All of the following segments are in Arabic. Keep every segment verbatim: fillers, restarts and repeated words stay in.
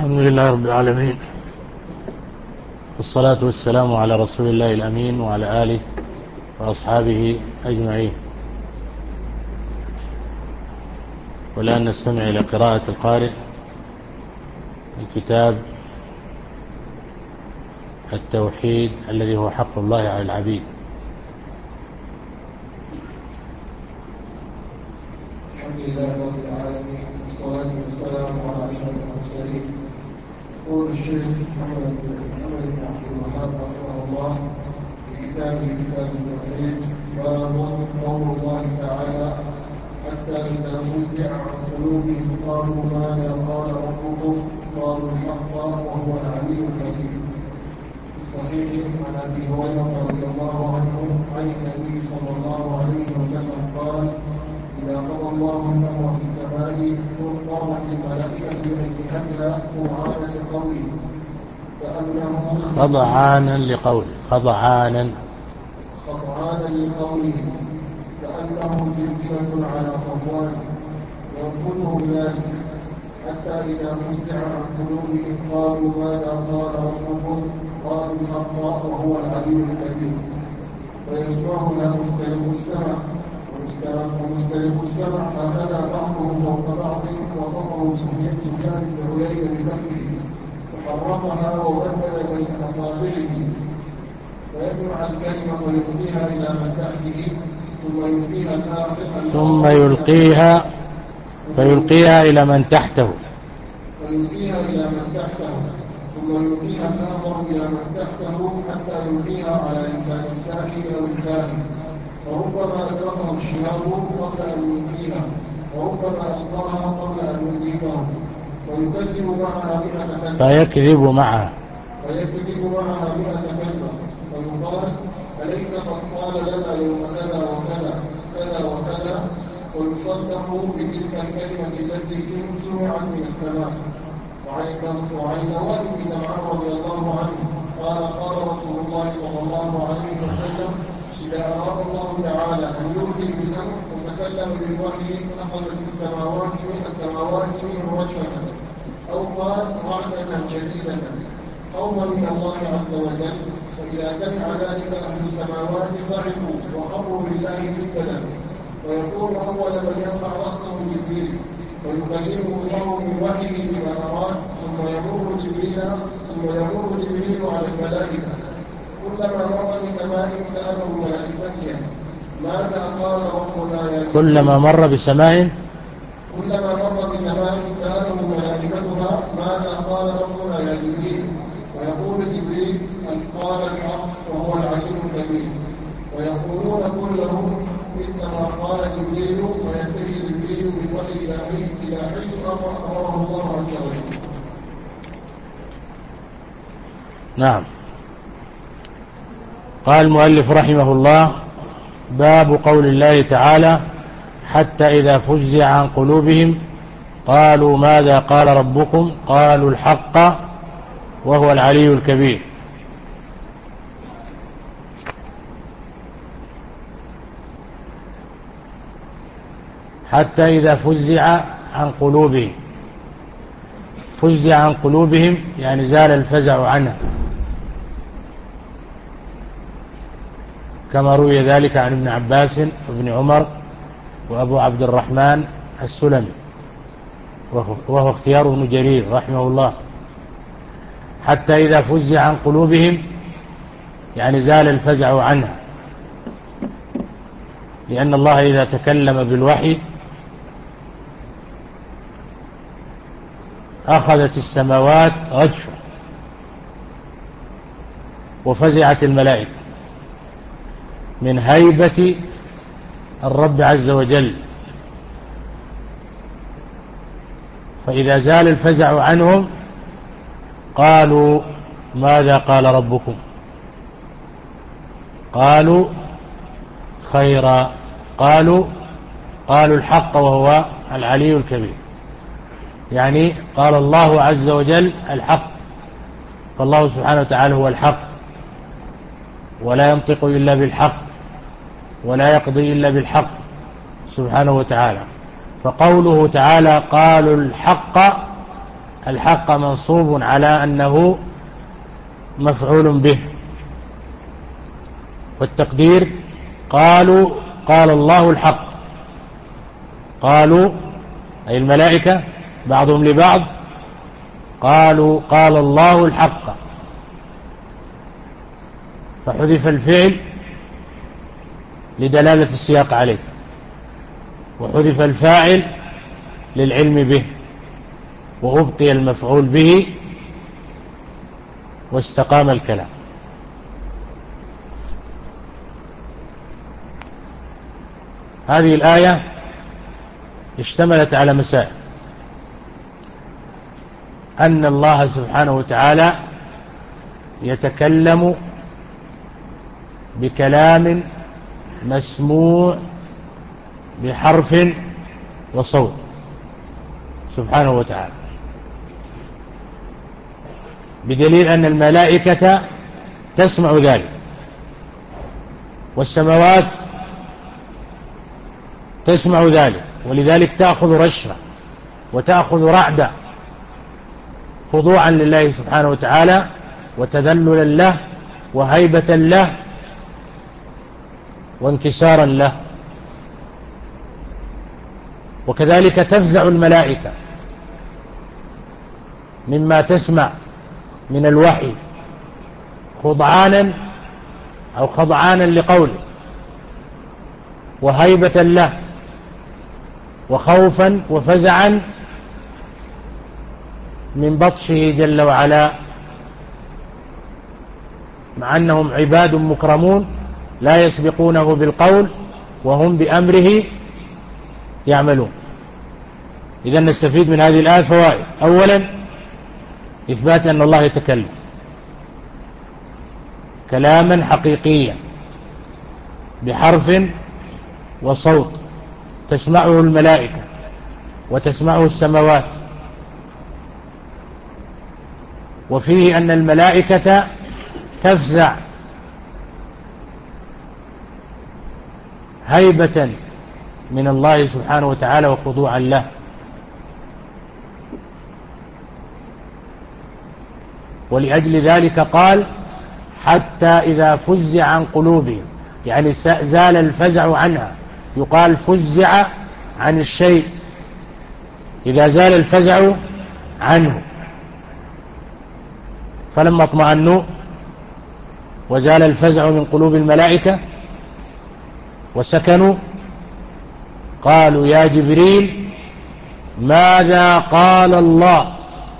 الحمد لله رب العالمين، والصلاة والسلام على رسول الله الأمين وعلى آله وأصحابه أجمعين. والآن نستمع إلى قراءة القارئ من كتاب التوحيد الذي هو حق الله على العبيد. الحمد لله رب العالمين، والصلاة والسلام على أشرف المرسلين. يقول الشيخ محمد محمد بن عبد الوهاب رحمه الله في كتابه كتاب التوحيد: باب قول الله تعالى: حتى إذا فزع عن قلوبهم قالوا ماذا قال ربكم؟ قالوا الحق وهو العلي الكبير. في الصحيح عن أبي هريرة رضي الله عنه عن النبي صلى الله عليه وسلم قال: إذا قضى الله الأمر في السماء قامت الملائكة بأجنحتها خضعانا لقوله كأنه خضعانا لقوله خضعانا خضعانا لقوله كأنه سلسلة على صفوان، ينفذهم ذلك حتى إذا فزع عن قلوبهم قالوا ماذا قال ربكم؟ قالوا الحق وهو العلي الكبير. فيسمعها مستلم السمع ومستلم السمع هكذا بعضهم فوق بعض، وصفه سفيان بن عيينة بكفه وحرفها وبدل بين أصابعه، فيسمع الكلمة ويلقيها إلى من تحته ثم يلقيها الآخر ثم يلقيها فيلقيها إلى من تحته فيلقيها إلى من تحته ثم يلقيها الآخر إلى من تحته حتى يلقيها على لسان الساحر أو الكاهن، وربما أدركه الشهاب قبل أن يلقيها، وربما ألقاها قبل أن يدركه، ويكذب معها مئة كلمة فيكذب معها فيكذب معها مئة كلمة ويقال: أليس قد قال لنا يوم كذا وكذا كذا وكذا؟ ويصدق بتلك الكلمة التي سمعت من السماء. وعن النواس بن سمعان رضي الله عنه قال: قال رسول الله صلى الله عليه وسلم: إذا أراد الله تعالى أن يوحي بالأمر وتكلم بالوحي أخذت السماوات من السماوات منه رجفة، أو قال رعدة شديدة خوفا من الله عز وجل، فإذا سمع ذلك أهل السماوات صعقوا وخروا لله سجدا، ويكون أول من يرفع رأسه جبريل ويكلمه الله من وحيه بما أراد، ثم يمر جبريل ثم يمر جبريل على الملائكة، كلما مر بسماء سأله ملائكتها ماذا قال ربنا يا جبريل؟ كلما مر بسماء كلما مر بسماء سأله ملائكتها ماذا قال ربنا يا جبريل؟ ويقول جبريل: قال الحق وهو العلي الكبير. ويقولون كلهم مثل ما قال جبريل، فينتهي جبريل بالوحي إلى حيث أمره الله عز وجل. نعم. قال المؤلف رحمه الله: باب قول الله تعالى: حتى إذا فزع عن قلوبهم قالوا ماذا قال ربكم؟ قالوا الحق وهو العلي الكبير. حتى إذا فزع عن قلوبهم، فزع عن قلوبهم يعني زال الفزع عنها، كما روي ذلك عن ابن عباس وابن عمر وأبو عبد الرحمن السلمي، وهو اختيار ابن جرير رحمه الله. حتى إذا فزع عن قلوبهم يعني زال الفزع عنها، لأن الله إذا تكلم بالوحي أخذت السماوات رجفة وفزعت الملائكة من هيبة الرب عز وجل، فإذا زال الفزع عنهم قالوا ماذا قال ربكم؟ قالوا خيرا، قالوا قالوا الحق وهو العلي الكبير، يعني قال الله عز وجل الحق، فالله سبحانه وتعالى هو الحق، ولا ينطق إلا بالحق، ولا يقضي إلا بالحق سبحانه وتعالى. فقوله تعالى قالوا الحق الحق منصوب على أنه مفعول به، والتقدير قالوا قال الله الحق. قالوا أي الملائكة بعضهم لبعض قالوا قال الله الحق، فحذف الفعل لدلالة السياق عليه، وحذف الفاعل للعلم به، وأبقي المفعول به، واستقام الكلام. هذه الآية اشتملت على مسائل: أن الله سبحانه وتعالى يتكلم بكلام مسموع بحرف وصوت سبحانه وتعالى، بدليل أن الملائكة تسمع ذلك، والسماوات تسمع ذلك، ولذلك تأخذ رشفة وتأخذ رعدة خضوعا لله سبحانه وتعالى، وتذللا له، وهيبة له، وانكسارا له. وكذلك تفزع الملائكة مما تسمع من الوحي خضعانا أو خضعانا لقوله، وهيبة له، وخوفا وفزعا من بطشه جل وعلا، مع أنهم عباد مكرمون لا يسبقونه بالقول وهم بأمره يعملون. إذن نستفيد من هذه الآية فوائد: أولا إثبات أن الله يتكلم كلاما حقيقيا بحرف وصوت تسمعه الملائكة وتسمعه السماوات، وفيه أن الملائكة تفزع هيبة من الله سبحانه وتعالى وخضوعا له. ولأجل ذلك قال: حتى إذا فزع عن قلوبهم، يعني زال الفزع عنها. يقال فزع عن الشيء إذا زال الفزع عنه، فلما اطمأنوا وزال الفزع من قلوب الملائكة وسكنوا قالوا: يا جبريل ماذا قال الله،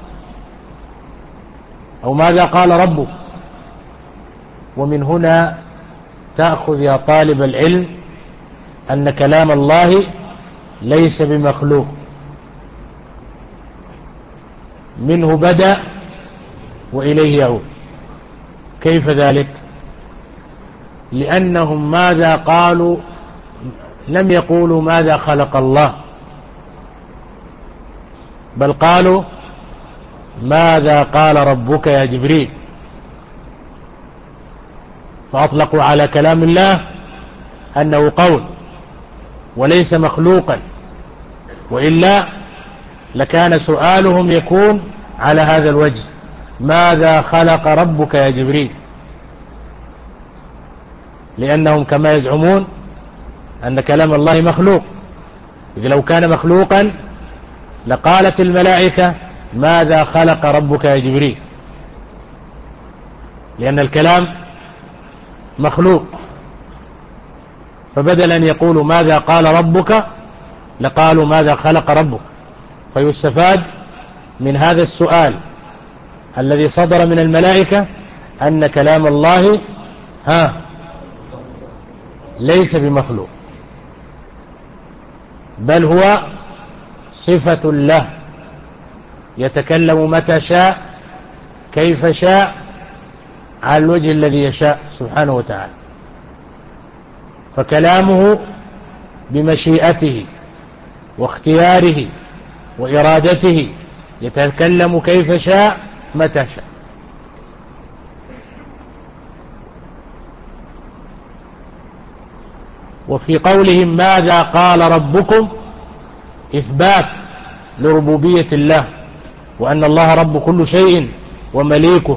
أو ماذا قال ربك؟ ومن هنا تأخذ يا طالب العلم أن كلام الله ليس بمخلوق، منه بدأ وإليه يعود. كيف ذلك؟ لأنهم ماذا قالوا؟ لم يقولوا ماذا خلق الله، بل قالوا ماذا قال ربك يا جبريل، فأطلقوا على كلام الله أنه قول وليس مخلوقا، وإلا لكان سؤالهم يكون على هذا الوجه: ماذا خلق ربك يا جبريل؟ لأنهم كما يزعمون أن كلام الله مخلوق، إذ لو كان مخلوقا لقالت الملائكة ماذا خلق ربك يا جبريل، لأن الكلام مخلوق. فبدل أن يقولوا ماذا قال ربك لقالوا ماذا خلق ربك. فيستفاد من هذا السؤال الذي صدر من الملائكة أن كلام الله ها ليس بمخلوق، بل هو صفة له يتكلم متى شاء كيف شاء على الوجه الذي يشاء سبحانه وتعالى. فكلامه بمشيئته واختياره وإرادته، يتكلم كيف شاء متى شاء. وفي قولهم ماذا قال ربكم إثبات لربوبية الله وأن الله رب كل شيء ومليكه.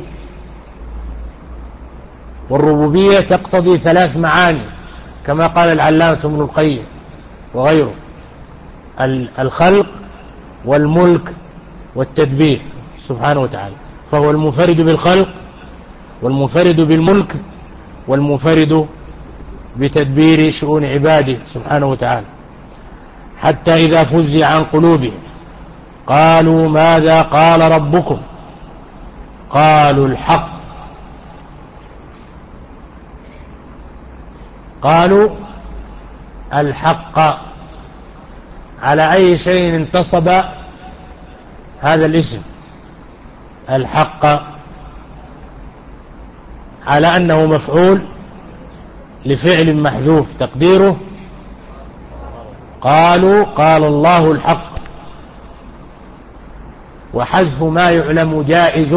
والربوبية تقتضي ثلاث معاني كما قال العلامة ابن القيم وغيره: الخلق والملك والتدبير سبحانه وتعالى. فهو المنفرد بالخلق والمنفرد بالملك والمنفرد بتدبير شؤون عباده سبحانه وتعالى. حتى إذا فزع عن قلوبهم قالوا ماذا قال ربكم قالوا الحق. قالوا الحق. على أي شيء انتصب هذا الاسم الحق؟ على أنه مفعول لفعل محذوف تقديره قالوا قال الله الحق. وحذف ما يعلم جائز.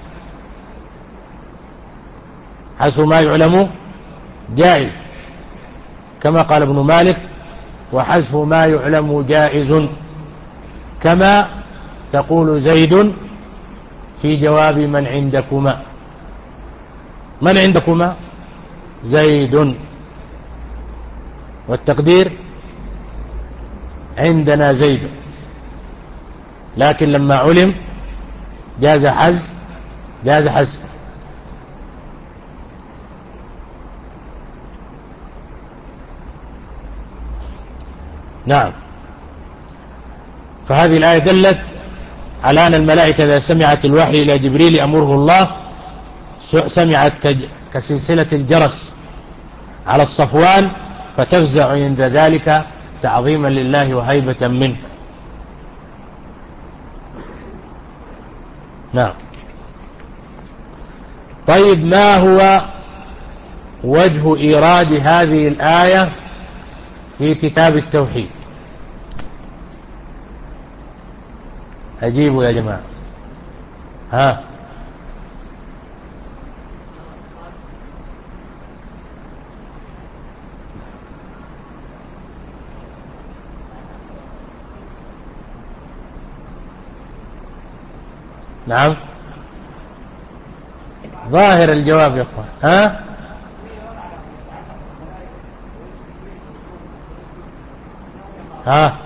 حذف ما يعلم جائز كما قال ابن مالك: وحذف ما يعلم جائز، كما تقول زيد في جواب من عندكما. من عندكما؟ زيد، والتقدير عندنا زيد. لكن لما علم جاز حذف جاز حذف. نعم. فهذه الآية دلت على أن الملائكة إذا سمعت الوحي إلى جبريل أمره الله سمعت كسلسلة الجرس على الصفوان، فتفزع عند ذلك تعظيما لله وهيبة منه. نعم. طيب، ما هو وجه إيراد هذه الآية في كتاب التوحيد؟ أجيبوا يا جماعة. ها نعم، ظاهر الجواب يا اخوان. ها ها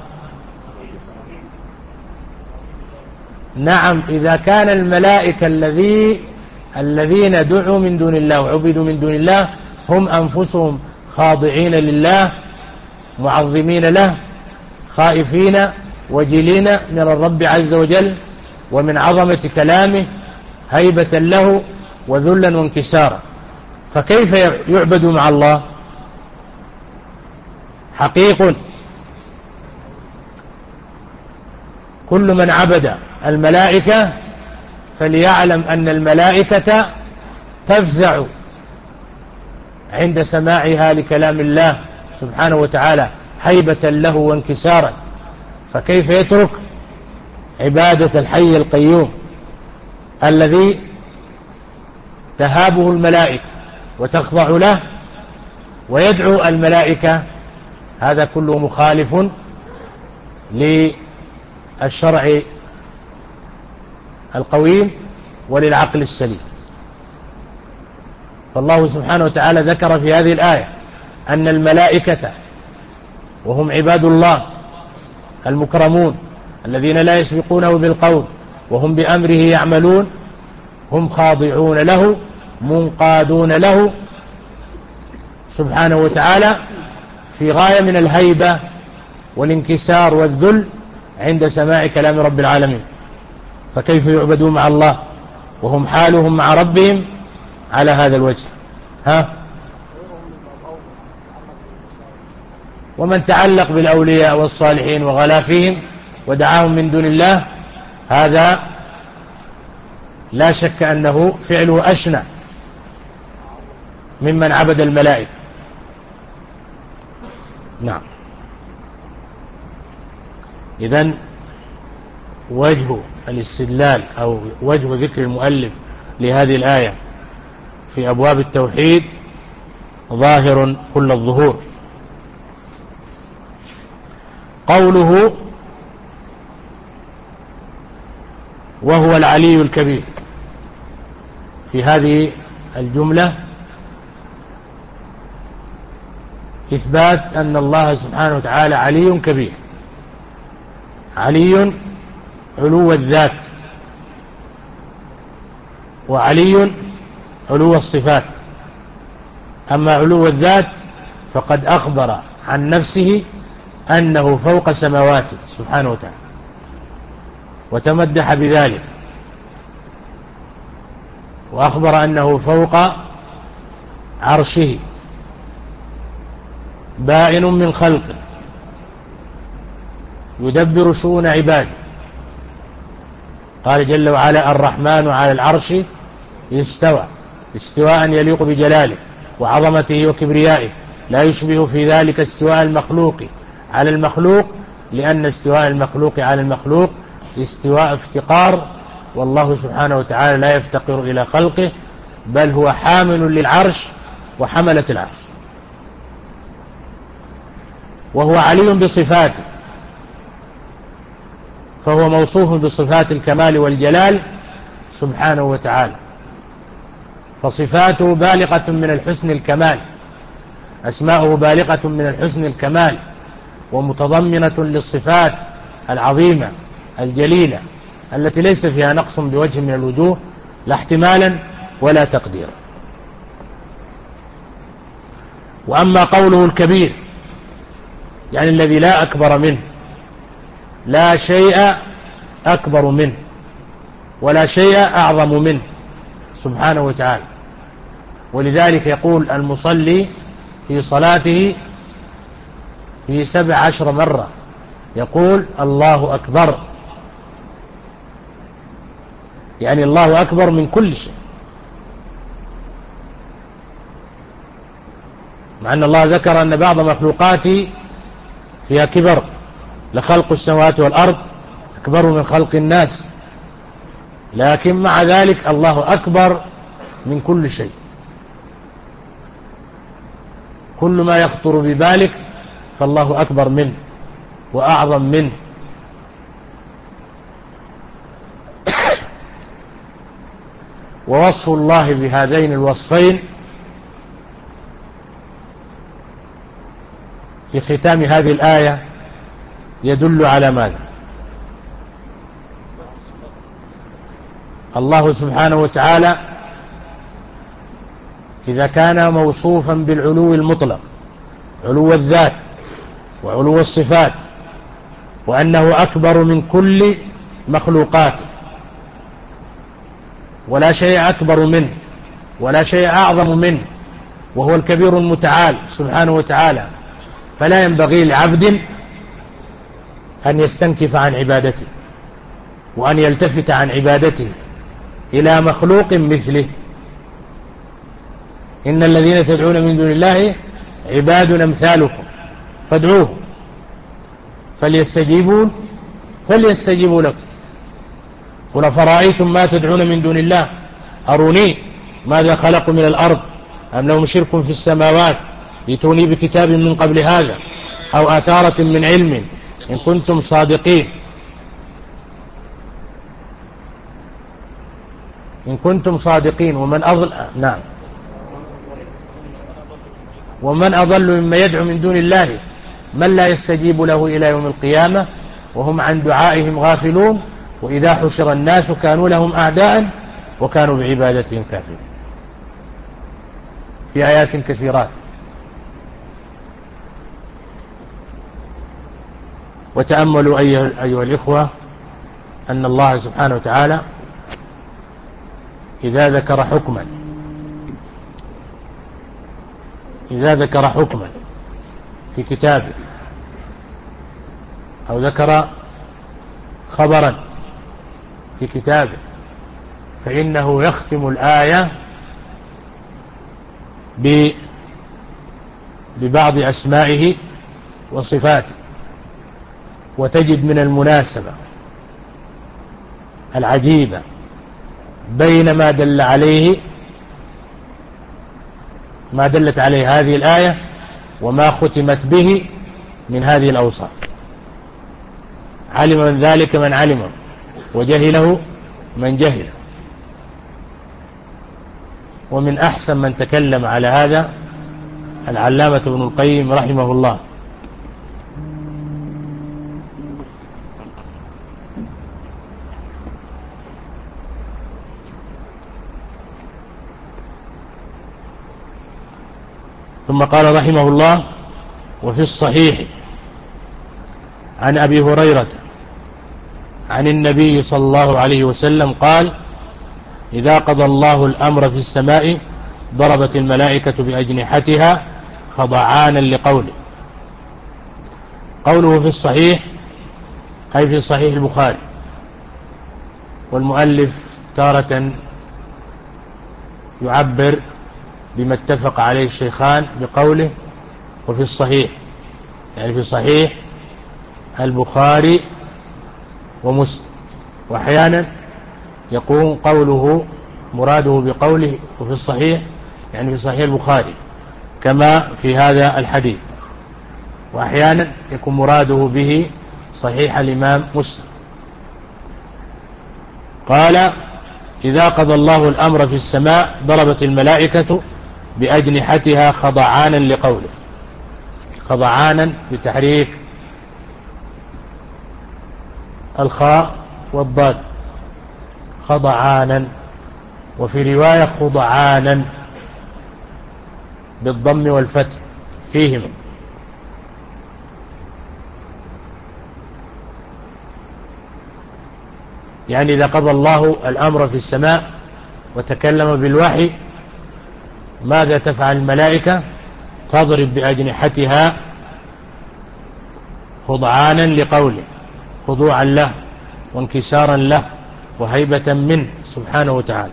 نعم. إذا كان الملائكة الذي الذين دعوا من دون الله وعبدوا من دون الله هم أنفسهم خاضعين لله معظمين له خائفين وجلين من الرب عز وجل ومن عظمة كلامه هيبة له وذلا وانكسارا، فكيف يعبد مع الله؟ حقيق كل من عبد الملائكة فليعلم أن الملائكة تفزع عند سماعها لكلام الله سبحانه وتعالى هيبة له وانكسارا، فكيف يترك عبادة الحي القيوم الذي تهابه الملائكة وتخضع له ويدعو الملائكة؟ هذا كله مخالف للشرع القويم وللعقل السليم. فالله سبحانه وتعالى ذكر في هذه الآية أن الملائكة وهم عباد الله المكرمون الذين لا يسبقونه بالقول وهم بأمره يعملون هم خاضعون له منقادون له سبحانه وتعالى في غاية من الهيبة والانكسار والذل عند سماع كلام رب العالمين، فكيف يعبدون مع الله وهم حالهم مع ربهم على هذا الوجه؟ ها ومن تعلق بالأولياء والصالحين وغلا فيهم ودعاهم من دون الله هذا لا شك أنه فعله أشنع ممن عبد الملائكة. نعم. إذن وجه الاستدلال أو وجه ذكر المؤلف لهذه الآية في أبواب التوحيد ظاهر كل الظهور. قوله وهو العلي الكبير. في هذه الجملة إثبات أن الله سبحانه وتعالى علي كبير. علي علو الذات، وعلي علو الصفات. أما علو الذات فقد أخبر عن نفسه أنه فوق سماواته سبحانه وتعالى، وتمدح بذلك، وأخبر أنه فوق عرشه بائن من خلقه يدبر شؤون عباده. قال جل وعلا: الرحمن على العرش استوى استواء يليق بجلاله وعظمته وكبريائه، لا يشبه في ذلك استواء المخلوق على المخلوق، لأن استواء المخلوق على المخلوق استواء افتقار، والله سبحانه وتعالى لا يفتقر إلى خلقه، بل هو حامل للعرش وحملة العرش. وهو علي بصفاته، فهو موصوف بصفات الكمال والجلال سبحانه وتعالى، فصفاته بالغة من الحسن الكمال، أسماؤه بالغة من الحسن الكمال، ومتضمنة للصفات العظيمة الجليلة التي ليس فيها نقص بوجه من الوجوه، لا احتمالا ولا تقديرا. وأما قوله الكبير يعني الذي لا أكبر منه، لا شيء أكبر منه ولا شيء أعظم منه سبحانه وتعالى. ولذلك يقول المصلي في صلاته في سبع عشر مرة يقول: الله أكبر، يعني الله أكبر من كل شيء، مع أن الله ذكر أن بعض مخلوقاته فيها كبر، لخلق السماوات والأرض أكبر من خلق الناس، لكن مع ذلك الله أكبر من كل شيء. كل ما يخطر ببالك فالله أكبر منه وأعظم منه. ووصف الله بهذين الوصفين في ختام هذه الآية يدل على ماذا؟ الله سبحانه وتعالى إذا كان موصوفا بالعلو المطلق، علو الذات وعلو الصفات، وأنه أكبر من كل مخلوقاته، ولا شيء أكبر منه ولا شيء أعظم منه، وهو الكبير المتعال سبحانه وتعالى، فلا ينبغي لعبد أن يستنكف عن عبادته وأن يلتفت عن عبادته إلى مخلوق مثله. إن الذين تدعون من دون الله عباد أمثالكم فادعوه فليستجيبون فليستجيبوا لكم. قل فرأيتم ما تدعون من دون الله أروني ماذا خلقوا من الأرض أم لهم شرك في السماوات ائتوني بكتاب من قبل هذا أو آثارة من علم إن كنتم صادقين إن كنتم صادقين ومن أضل نعم ومن أضل مما يدعو من دون الله من لا يستجيب له إلى يوم القيامة وهم عن دعائهم غافلون وإذا حشر الناس كانوا لهم أعداء وكانوا بعبادتهم كافرين. في آيات كثيرات. وتأملوا أيها, أيها الإخوة أن الله سبحانه وتعالى إذا ذكر حكما إذا ذكر حكما في كتابه أو ذكر خبرا في كتابه فإنه يختم الآية ببعض أسمائه وصفاته، وتجد من المناسبة العجيبة بين ما دل عليه ما دلت عليه هذه الآية وما ختمت به من هذه الأوصاف. علم من ذلك من علمه وجهله من جهل. ومن أحسن من تكلم على هذا العلامة ابن القيم رحمه الله. ثم قال رحمه الله: وفي الصحيح عن أبي هريرة عن النبي صلى الله عليه وسلم قال: إذا قضى الله الأمر في السماء ضربت الملائكة بأجنحتها خضعانا لقوله. قوله في الصحيح أي في صحيح البخاري، والمؤلف تارة يعبر بما اتفق عليه الشيخان بقوله وفي الصحيح، يعني في صحيح البخاري ومسلم. وأحيانا يكون قوله مراده بقوله وفي الصحيح يعني في صحيح البخاري كما في هذا الحديث، وأحيانا يكون مراده به صحيح الإمام مسلم. قال: إذا قضى الله الأمر في السماء ضربت الملائكة بأجنحتها خضعانا لقوله. خضعانا بتحريك الخاء والضاد، خضعانا. وفي رواية خضعانا بالضم والفتح فيهما. يعني إذا قضى الله الأمر في السماء وتكلم بالوحي ماذا تفعل الملائكة؟ تضرب بأجنحتها خضعانا لقوله، خضوعا له وانكسارا له وهيبة منه سبحانه وتعالى.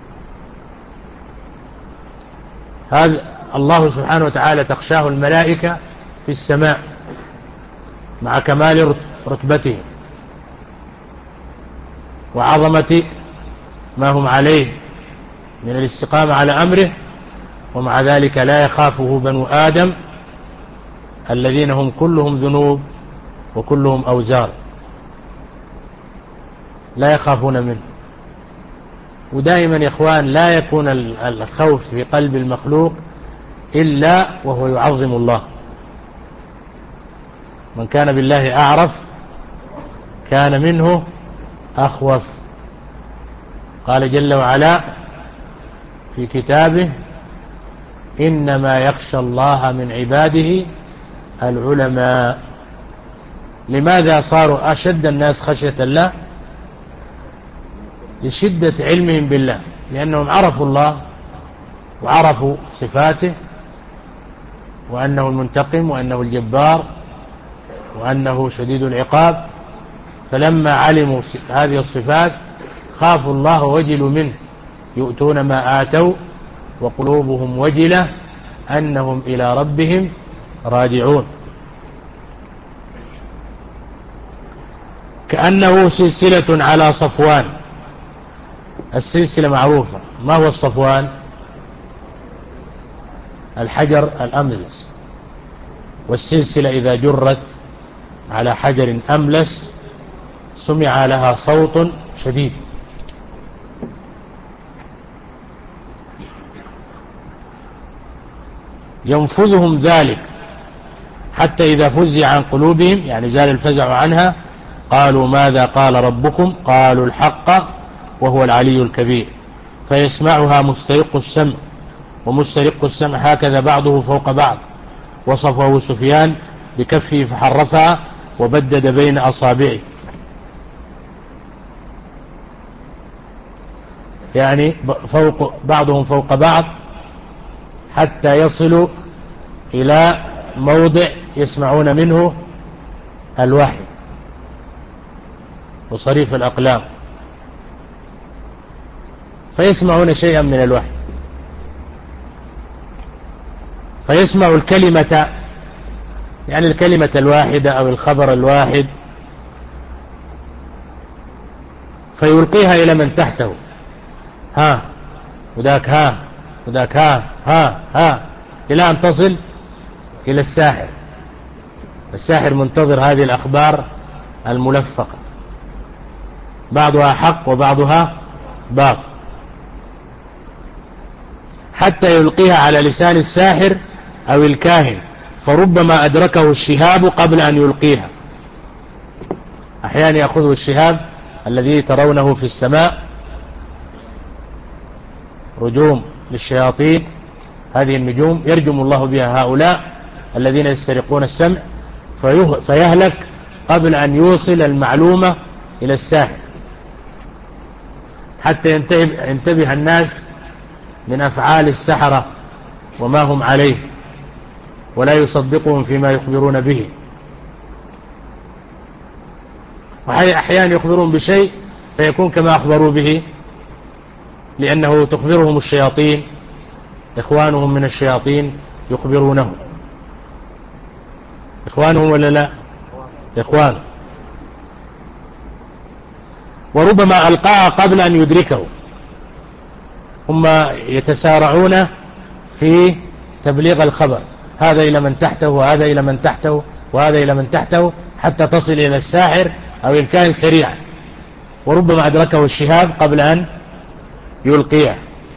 هذا الله سبحانه وتعالى تخشاه الملائكة في السماء مع كمال رتبته وعظمة ما هم عليه من الاستقامة على أمره، ومع ذلك لا يخافه بنو آدم الذين هم كلهم ذنوب وكلهم أوزار، لا يخافون منه. ودائما يا إخوان لا يكون الخوف في قلب المخلوق إلا وهو يعظم الله. من كان بالله أعرف كان منه أخوف. قال جل وعلا في كتابه: إنما يخشى الله من عباده العلماء. لماذا صاروا أشد الناس خشية الله؟ لشدة علمهم بالله، لأنهم عرفوا الله وعرفوا صفاته، وأنه المنتقم وأنه الجبار وأنه شديد العقاب. فلما علموا هذه الصفات خافوا الله ووجلوا منه، يؤتون ما آتوا وقلوبهم وجلة أنهم إلى ربهم راجعون. كأنه سلسلة على صفوان. السلسلة معروفة. ما هو الصفوان؟ الحجر الأملس. والسلسلة إذا جرت على حجر أملس سمع لها صوت شديد. ينفذهم ذلك حتى إذا فزع عن قلوبهم، يعني زال الفزع عنها، قالوا ماذا قال ربكم؟ قالوا الحق وهو العلي الكبير. فيسمعها مسترق السمع، ومسترق السمع هكذا بعضه فوق بعض. وصفه سفيان بكفه فحرفها وبدد بين أصابعه، يعني فوق بعضهم فوق بعض حتى يصلوا إلى موضع يسمعون منه الوحي وصريف الأقلام، فيسمعون شيئا من الوحي، فيسمع الكلمة، يعني الكلمة الواحدة أو الخبر الواحد، فيلقيها إلى من تحته، ها وذاك ها وذاك ها ها ها إلى أن تصل إلى الساحر. الساحر منتظر هذه الأخبار الملفقة، بعضها حق وبعضها باطل، حتى يلقيها على لسان الساحر أو الكاهن، فربما أدركه الشهاب قبل أن يلقيها. أحيانا يأخذه الشهاب الذي ترونه في السماء، رجوم للشياطين، هذه النجوم يرجم الله بها هؤلاء الذين يسترقون السمع، فيهلك قبل أن يوصل المعلومة إلى الساحر، حتى ينتبه الناس من أفعال السحرة وما هم عليه، ولا يصدقهم فيما يخبرون به. وأحيانا يخبرون بشيء فيكون كما أخبروا به، لأنه تخبرهم الشياطين، إخوانهم من الشياطين يخبرونه. إخوانهم ولا لا؟ إخوان. وربما ألقاها قبل أن يدركه، هم يتسارعون في تبليغ الخبر، هذا إلى من تحته وهذا إلى من تحته وهذا إلى من تحته، حتى تصل إلى الساحر أو الكاهن سريعا، وربما أدركه الشهاب قبل أن يلقيه،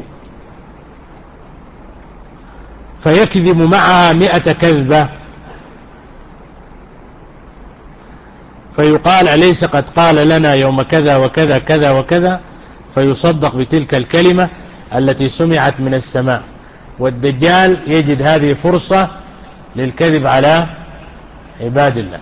فيكذب معها مئة كذبة، فيقال أليس قد قال لنا يوم كذا وكذا كذا وكذا، فيصدق بتلك الكلمة التي سمعت من السماء. والدجال يجد هذه فرصة للكذب على عباد الله.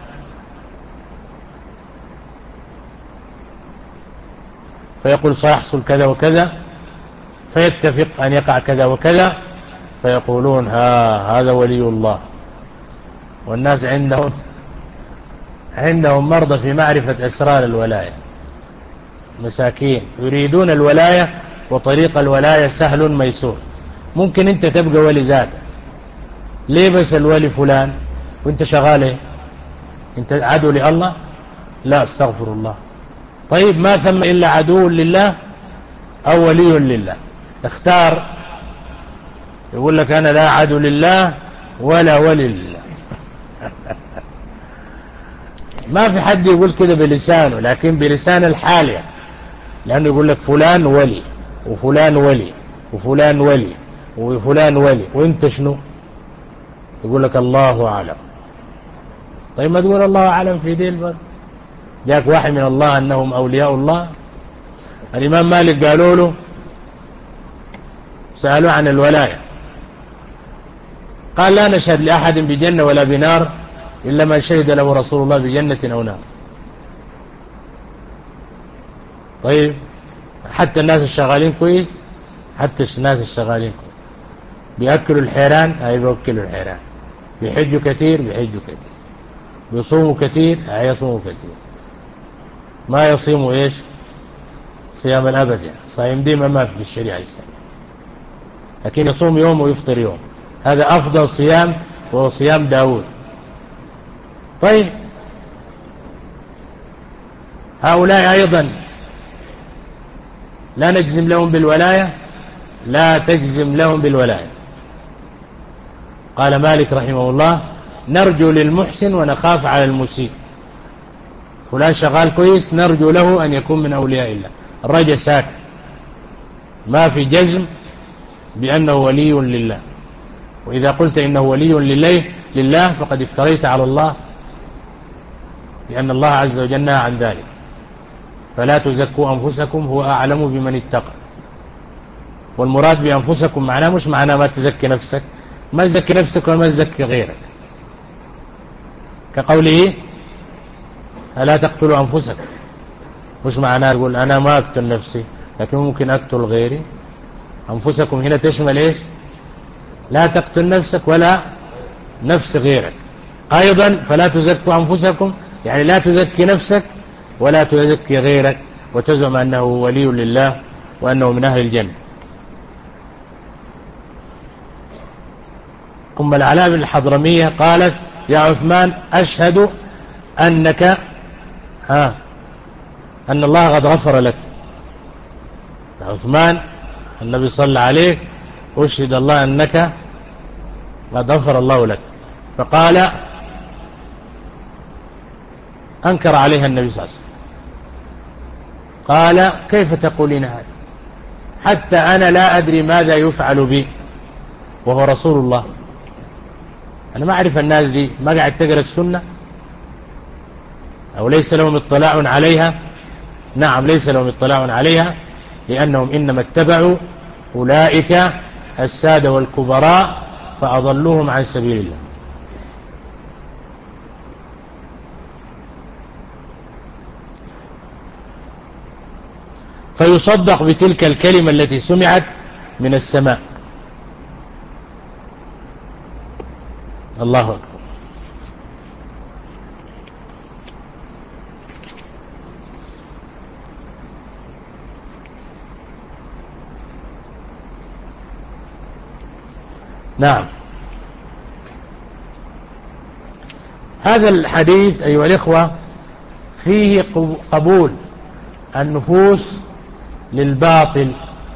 فيقول سيحصل كذا وكذا، فيتفق أن يقع كذا وكذا، فيقولون ها هذا ولي الله. والناس عندهم عندهم مرضى في معرفة أسرار الولاية، مساكين يريدون الولاية، وطريق الولاية سهل ميسور. ممكن أنت تبقى ولي ذاتك، ليه بس الولي فلان وانت شغاله؟ انت عدو لله؟ لا، استغفر الله. طيب ما ثم إلا عدو لله أو ولي لله، اختار. يقول لك أنا لا عدو لله ولا ولي لله. ما في حد يقول كده بلسانه، لكن بلسان الحال يعني. لأنه يقول لك فلان ولي وفلان ولي وفلان ولي وفلان ولي، وانت شنو؟ يقول لك الله أعلم. طيب ما تقول الله أعلم في دين بر؟ جاك واحد من الله أنهم أولياء الله. الإمام مالك قالوا له، سألوا عن الولاية، قال لا نشهد لأحد بجنة ولا بنار إلا ما شهد له رسول الله بجنة أو نار. طيب حتى الناس الشغالين كويس، حتى الناس الشغالين كويس بيأكلوا الحيران، هاي بيأكلوا الحيران، بيحجوا كثير بيحجوا كثير، بيصوموا كثير هاي يصوموا كثير، ما يصيموا إيش؟ صيام الأبد، يعني صايم ديما ما في الشريعة الإسلامية، لكن يصوم يوم ويفطر يوم، هذا أفضل صيام وهو صيام داود. طيب هؤلاء أيضا لا نجزم لهم بالولاية، لا تجزم لهم بالولاية. قال مالك رحمه الله: نرجو للمحسن ونخاف على المسيء. فلان شغال كويس، نرجو له أن يكون من أولياء الله، الرجاء ساكن، ما في جزم بأنه ولي لله. وإذا قلت إنه ولي لله لله فقد افتريت على الله، لأن الله عز وجل نهى عن ذلك. فلا تزكوا أنفسكم هو أعلم بمن اتقى. والمراد بأنفسكم معناه مش معناه ما تزكي نفسك، ما تزكي نفسك وما تزكي غيرك، كقوله ألا تقتلوا أنفسكم، مش معناه تقول أنا ما أقتل نفسي لكن ممكن أقتل غيري. أنفسكم هنا تشمل إيش؟ لا تقتل نفسك ولا نفس غيرك. أيضا فلا تزكوا أنفسكم يعني لا تزكي نفسك ولا تزكي غيرك وتزعم أنه ولي لله وأنه من أهل الجنة. أم العلاء بن الحضرمية قالت: يا عثمان أشهد أنك ها أن الله قد غفر لك. يا عثمان النبي صلى عليك، أشهد الله أنك قد غفر الله لك. فقال أنكر عليها النبي صلى الله عليه وسلم، قال كيف تقولين هذا؟ حتى أنا لا أدري ماذا يفعل بي وهو رسول الله. أنا ما أعرف الناس دي ما قاعد تقرأ السنة أو ليس لهم اطلاع عليها. نعم ليس لهم اطلاع عليها، لأنهم إنما اتبعوا أولئك السادة والكبراء فأضلوهم عن سبيل الله. فيصدق بتلك الكلمة التي سمعت من السماء. الله أكبر. نعم. هذا الحديث أيها الإخوة فيه قبول النفوس للباطل.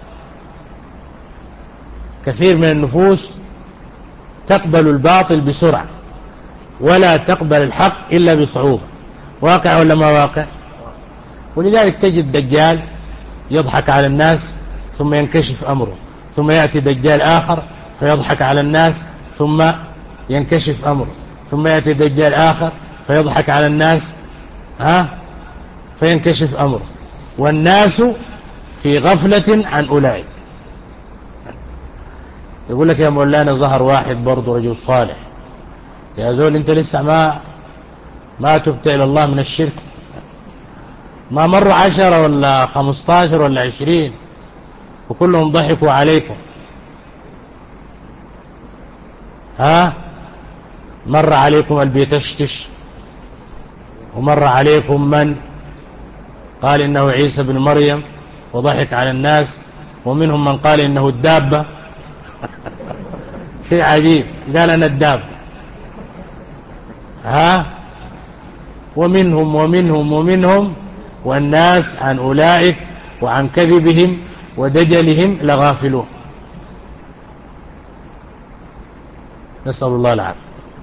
كثير من النفوس تقبل الباطل بسرعة ولا تقبل الحق إلا بصعوبة. واقع ولا ما واقع؟ ولذلك تجد دجال يضحك على الناس ثم ينكشف أمره، ثم يأتي دجال آخر فيضحك على الناس ثم ينكشف أمره، ثم يأتي دجال آخر فيضحك على الناس ها فينكشف أمره، والناس في غفلة عن أولئك. يقول لك يا مولانا ظهر واحد برضو رجل صالح، يا زول انت لسه ما ما تبت إلى الله من الشرك، ما مروا عشرة ولا خمستاشر ولا عشرين وكلهم ضحكوا عليكم. ها مر عليكم البيتشتش، ومر عليكم من قال إنه عيسى بن مريم وضحك على الناس، ومنهم من قال إنه الدابة شيء عجيب، قال أنا الدابة. ها ومنهم ومنهم ومنهم والناس عن أولئك وعن كذبهم ودجلهم لغافلون. نسأل الله العافية.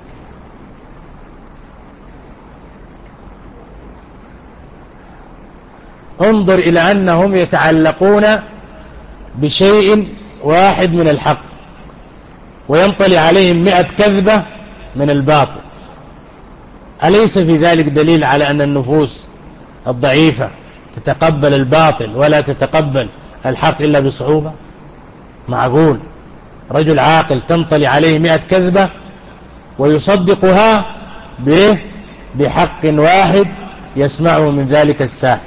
انظر إلى أنهم يتعلقون بشيء واحد من الحق وينطلي عليهم مئة كذبة من الباطل. أليس في ذلك دليل على أن النفوس الضعيفة تتقبل الباطل ولا تتقبل الحق إلا بصعوبة؟ معقول رجل عاقل تنطلي عليه مئة كذبة ويصدقها بحق واحد يسمعه من ذلك الساحر؟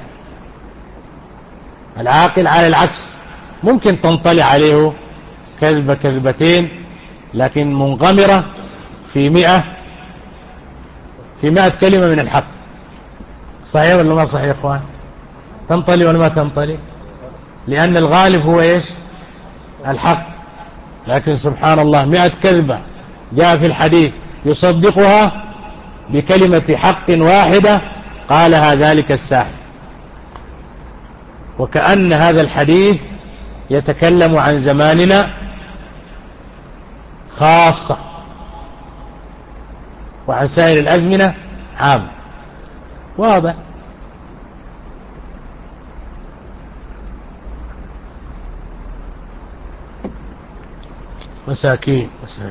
العاقل على العكس ممكن تنطلي عليه كذبة كذبتين لكن منغمرة في مئة في مئة كلمة من الحق. صحيح ولا ما صحيح يا اخوان؟ تنطلي ولا ما تنطلي؟ لأن الغالب هو ايش؟ الحق. لكن سبحان الله مئة كذبة جاء في الحديث يصدقها بكلمة حق واحدة قالها ذلك الساحر. وكأن هذا الحديث يتكلم عن زماننا خاصة وعن سائر الأزمنة عام. واضح. مساكين مساكين.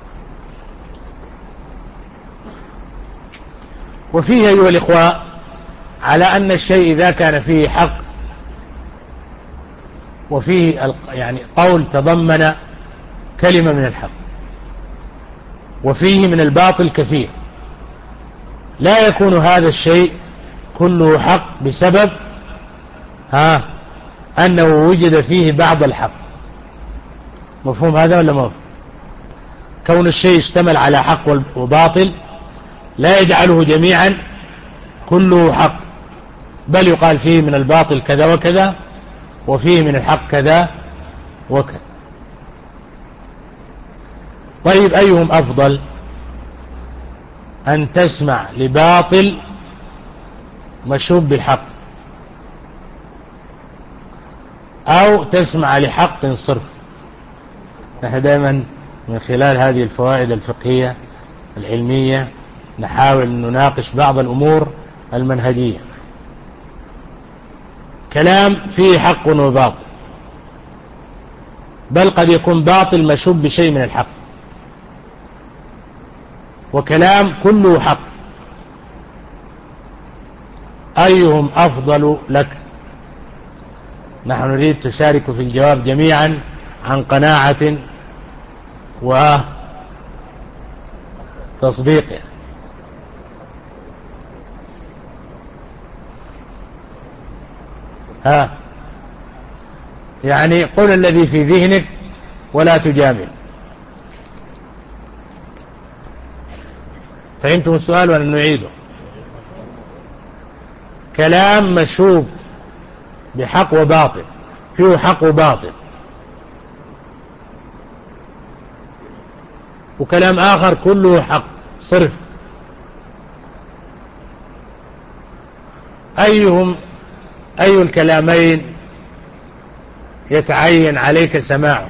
وفيه أيها الإخوة على أن الشيء إذا كان فيه حق وفيه يعني قول تضمن كلمة من الحق وفيه من الباطل كثير، لا يكون هذا الشيء كله حق بسبب ها أنه وجد فيه بعض الحق. مفهوم هذا ولا مفهوم؟ كون الشيء اشتمل على حق وباطل لا يجعله جميعا كله حق، بل يقال فيه من الباطل كذا وكذا وفيه من الحق كذا وكذا. طيب أيهم أفضل؟ أن تسمع لباطل مشوب بالحق أو تسمع لحق صرف؟ نحن دائما من خلال هذه الفوائد الفقهية العلمية نحاول أن نناقش بعض الأمور المنهجية. كلام فيه حق وباطل، بل قد يكون باطل مشوب بشيء من الحق، وكلام كله حق. أيهم أفضل لك؟ نحن نريد تشارك في الجواب جميعا عن قناعة وتصديق. ها يعني قل الذي في ذهنك ولا تجامل. فهمتم السؤال ولا نعيده؟ كلام مشوب بحق وباطل، فيه حق وباطل، وكلام آخر كله حق صرف. أيهم أي الكلامين يتعين عليك سماعه؟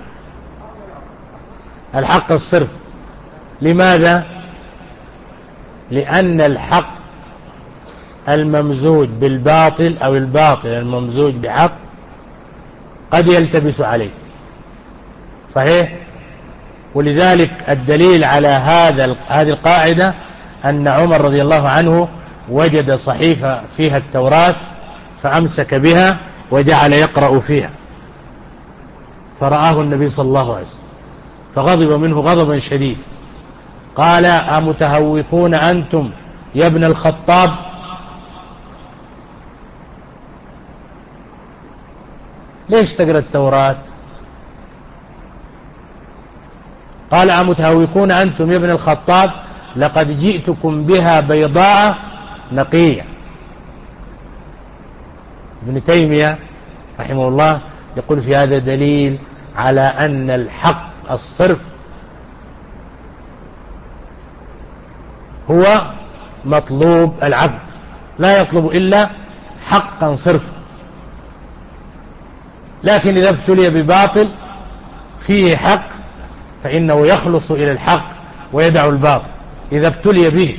الحق الصرف. لماذا؟ لأن الحق الممزوج بالباطل أو الباطل الممزوج بحق قد يلتبس عليك، صحيح؟ ولذلك الدليل على هذا هذه القاعدة أن عمر رضي الله عنه وجد صحيفة فيها التوراة فأمسك بها وجعل يقرأ فيها، فرآه النبي صلى الله عليه وسلم فغضب منه غضبا شديدا، قال: أمتهوكون أنتم يا ابن الخطاب؟ ليش تقرأ التوراة؟ قال: أمتهوكون أنتم يا ابن الخطاب؟ لقد جئتكم بها بيضاء نقية. ابن تيمية رحمه الله يقول في هذا دليل على أن الحق الصرف هو مطلوب العبد، لا يطلب إلا حقا صرفا. لكن إذا ابتلي بباطل فيه حق فإنه يخلص إلى الحق ويدع الباطل إذا ابتلي به،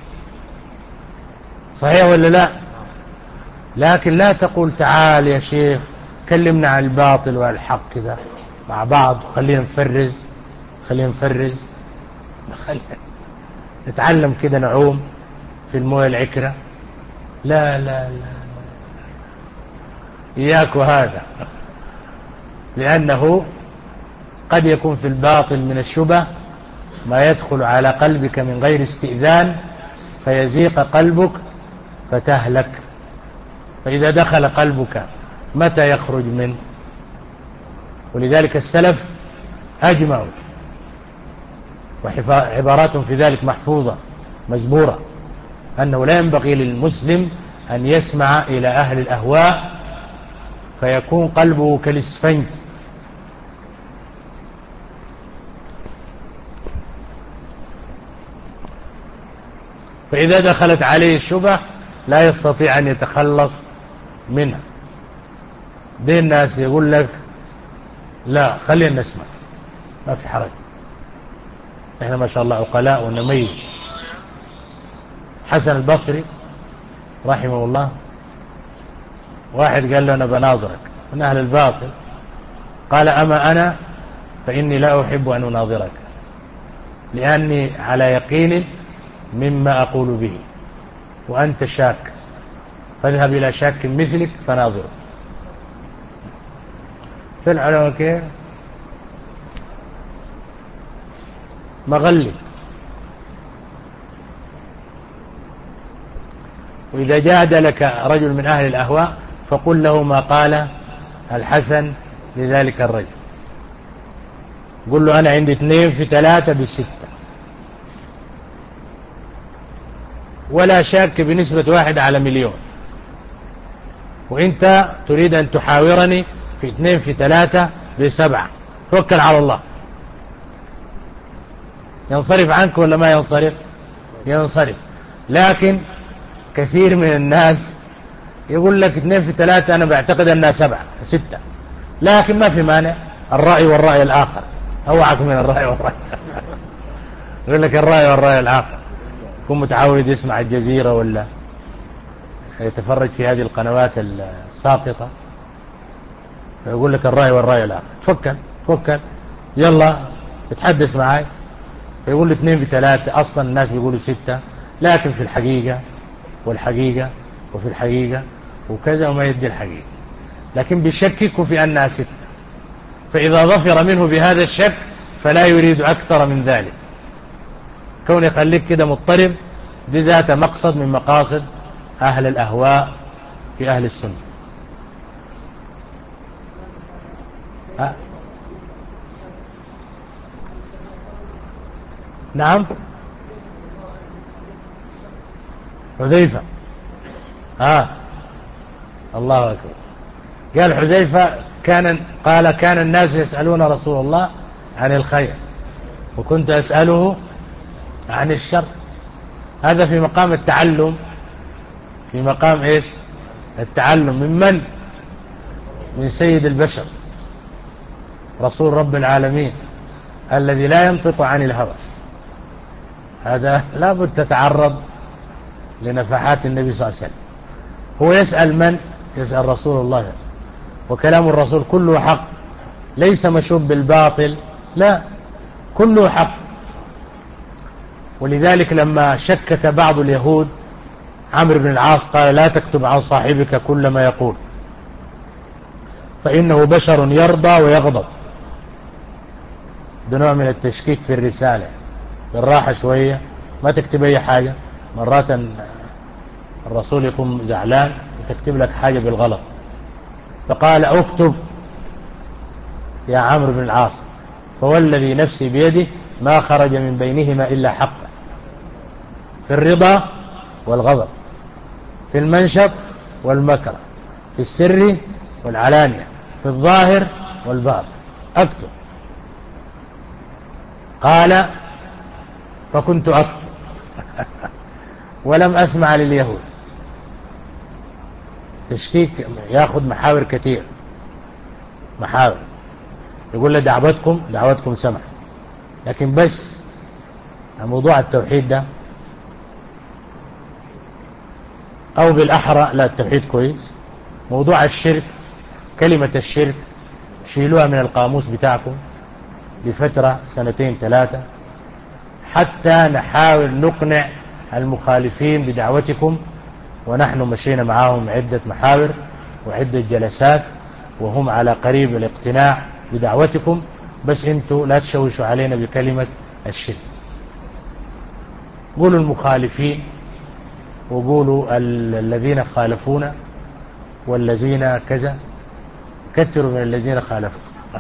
صحيح ولا لا؟ لكن لا تقول تعال يا شيخ كلمنا عن الباطل والحق كذا مع بعض وخلينا نفرز خلينا نفرز خلينا نتعلم كذا نعوم في المويه العكرة. لا لا لا إياك هذا، لأنه قد يكون في الباطل من الشبه ما يدخل على قلبك من غير استئذان فيزيق قلبك فتهلك. فإذا دخل قلبك متى يخرج منه؟ ولذلك السلف أجمعوا، وعباراتهم في ذلك محفوظة مزبورة، أنه لا ينبغي للمسلم أن يسمع إلى أهل الأهواء فيكون قلبه كالإسفنج. فإذا دخلت عليه الشبهة لا يستطيع أن يتخلص منها. دي الناس يقول لك لا خلينا نسمع ما في حرج، احنا ما شاء الله عقلاء ونميز. حسن البصري رحمه الله واحد قال له أنا بناظرك من أهل الباطل، قال: أما أنا فإني لا أحب أن أناظرك لأني على يقين مما أقول به وأنت شاك، فاذهب إلى شاك مثلك فناظره. في العلماء كيف مغلب. وإذا جادلك رجل من أهل الأهواء فقل له ما قال الحسن لذلك الرجل، قل له أنا عندي اثنين في ثلاثة بستة، ولا شك بنسبة واحد على مليون، وإنت تريد أن تحاورني في اثنين في ثلاثة بسبعة، توكل على الله. ينصرف عنك ولا ما ينصرف؟ ينصرف. لكن كثير من الناس يقول لك اثنين في ثلاثة أنا بعتقد أنها سبعة ستة، لكن ما في مانع الرأي والرأي الآخر، أوعك من الرأي والرأي يقول لك الرأي والرأي الآخر، يكون متعود يسمع الجزيرة ولا يتفرج في هذه القنوات الساقطة، فيقول لك الرأي والرأي الآخر، تفكر تفكر يلا اتحدث معي، فيقول له اثنين بثلاثة، أصلا الناس بيقولوا ستة، لكن في الحقيقة والحقيقة وفي الحقيقة وكذا، وما يدي الحقيقة، لكن بيشكك في أنها ستة، فإذا ظفر منه بهذا الشك فلا يريد أكثر من ذلك. كون يخليك كده مضطرب، دي ذات مقصد من مقاصد أهل الأهواء في أهل السنة. أه؟ نعم، حذيفة آه الله أكبر. قال حذيفة كان قال كان الناس يسألون رسول الله عن الخير وكنت أسأله عن الشر. هذا في مقام التعلم، في مقام إيش؟ التعلم من من؟ من سيد البشر رسول رب العالمين الذي لا ينطق عن الهوى. هذا لابد تتعرض لنفحات النبي صلى الله عليه وسلم. هو يسأل من؟ يسأل رسول الله، وكلام الرسول كله حق، ليس مشوب بالباطل، لا، كله حق. ولذلك لما شكك بعض اليهود عمرو بن العاص قال لا تكتب عن صاحبك كل ما يقول، فإنه بشر يرضى ويغضب. ده نوع من التشكيك في الرسالة، بالراحة شوية، ما تكتب أي حاجة. مرات الرسول يكون زعلان وتكتب لك حاجة بالغلط، فقال اكتب يا عمرو بن العاص فوالذي نفسي بيده ما خرج من بينهما إلا حقا، في الرضا والغضب، في المنشط والمكره، في السر والعلانية، في الظاهر والباطن، اكتب. قال فكنت اكتب ولم اسمع لليهود. تشكيك ياخذ محاور كثير، محاور. يقول له دعوتكم دعوتكم سمح، لكن بس موضوع التوحيد ده، او بالاحرى لا التوحيد كويس، موضوع الشرك، كلمة الشرك شيلوها من القاموس بتاعكم لفترة سنتين ثلاثة، حتى نحاول نقنع المخالفين بدعوتكم. ونحن مشينا معاهم عدة محاور وعدة جلسات، وهم على قريب الاقتناع بدعوتكم، بس انتوا لا تشوشوا علينا بكلمة الشرك. قولوا المخالفين، وقولوا الذين خالفونا والذين كذا، كتروا من الذين خالفوا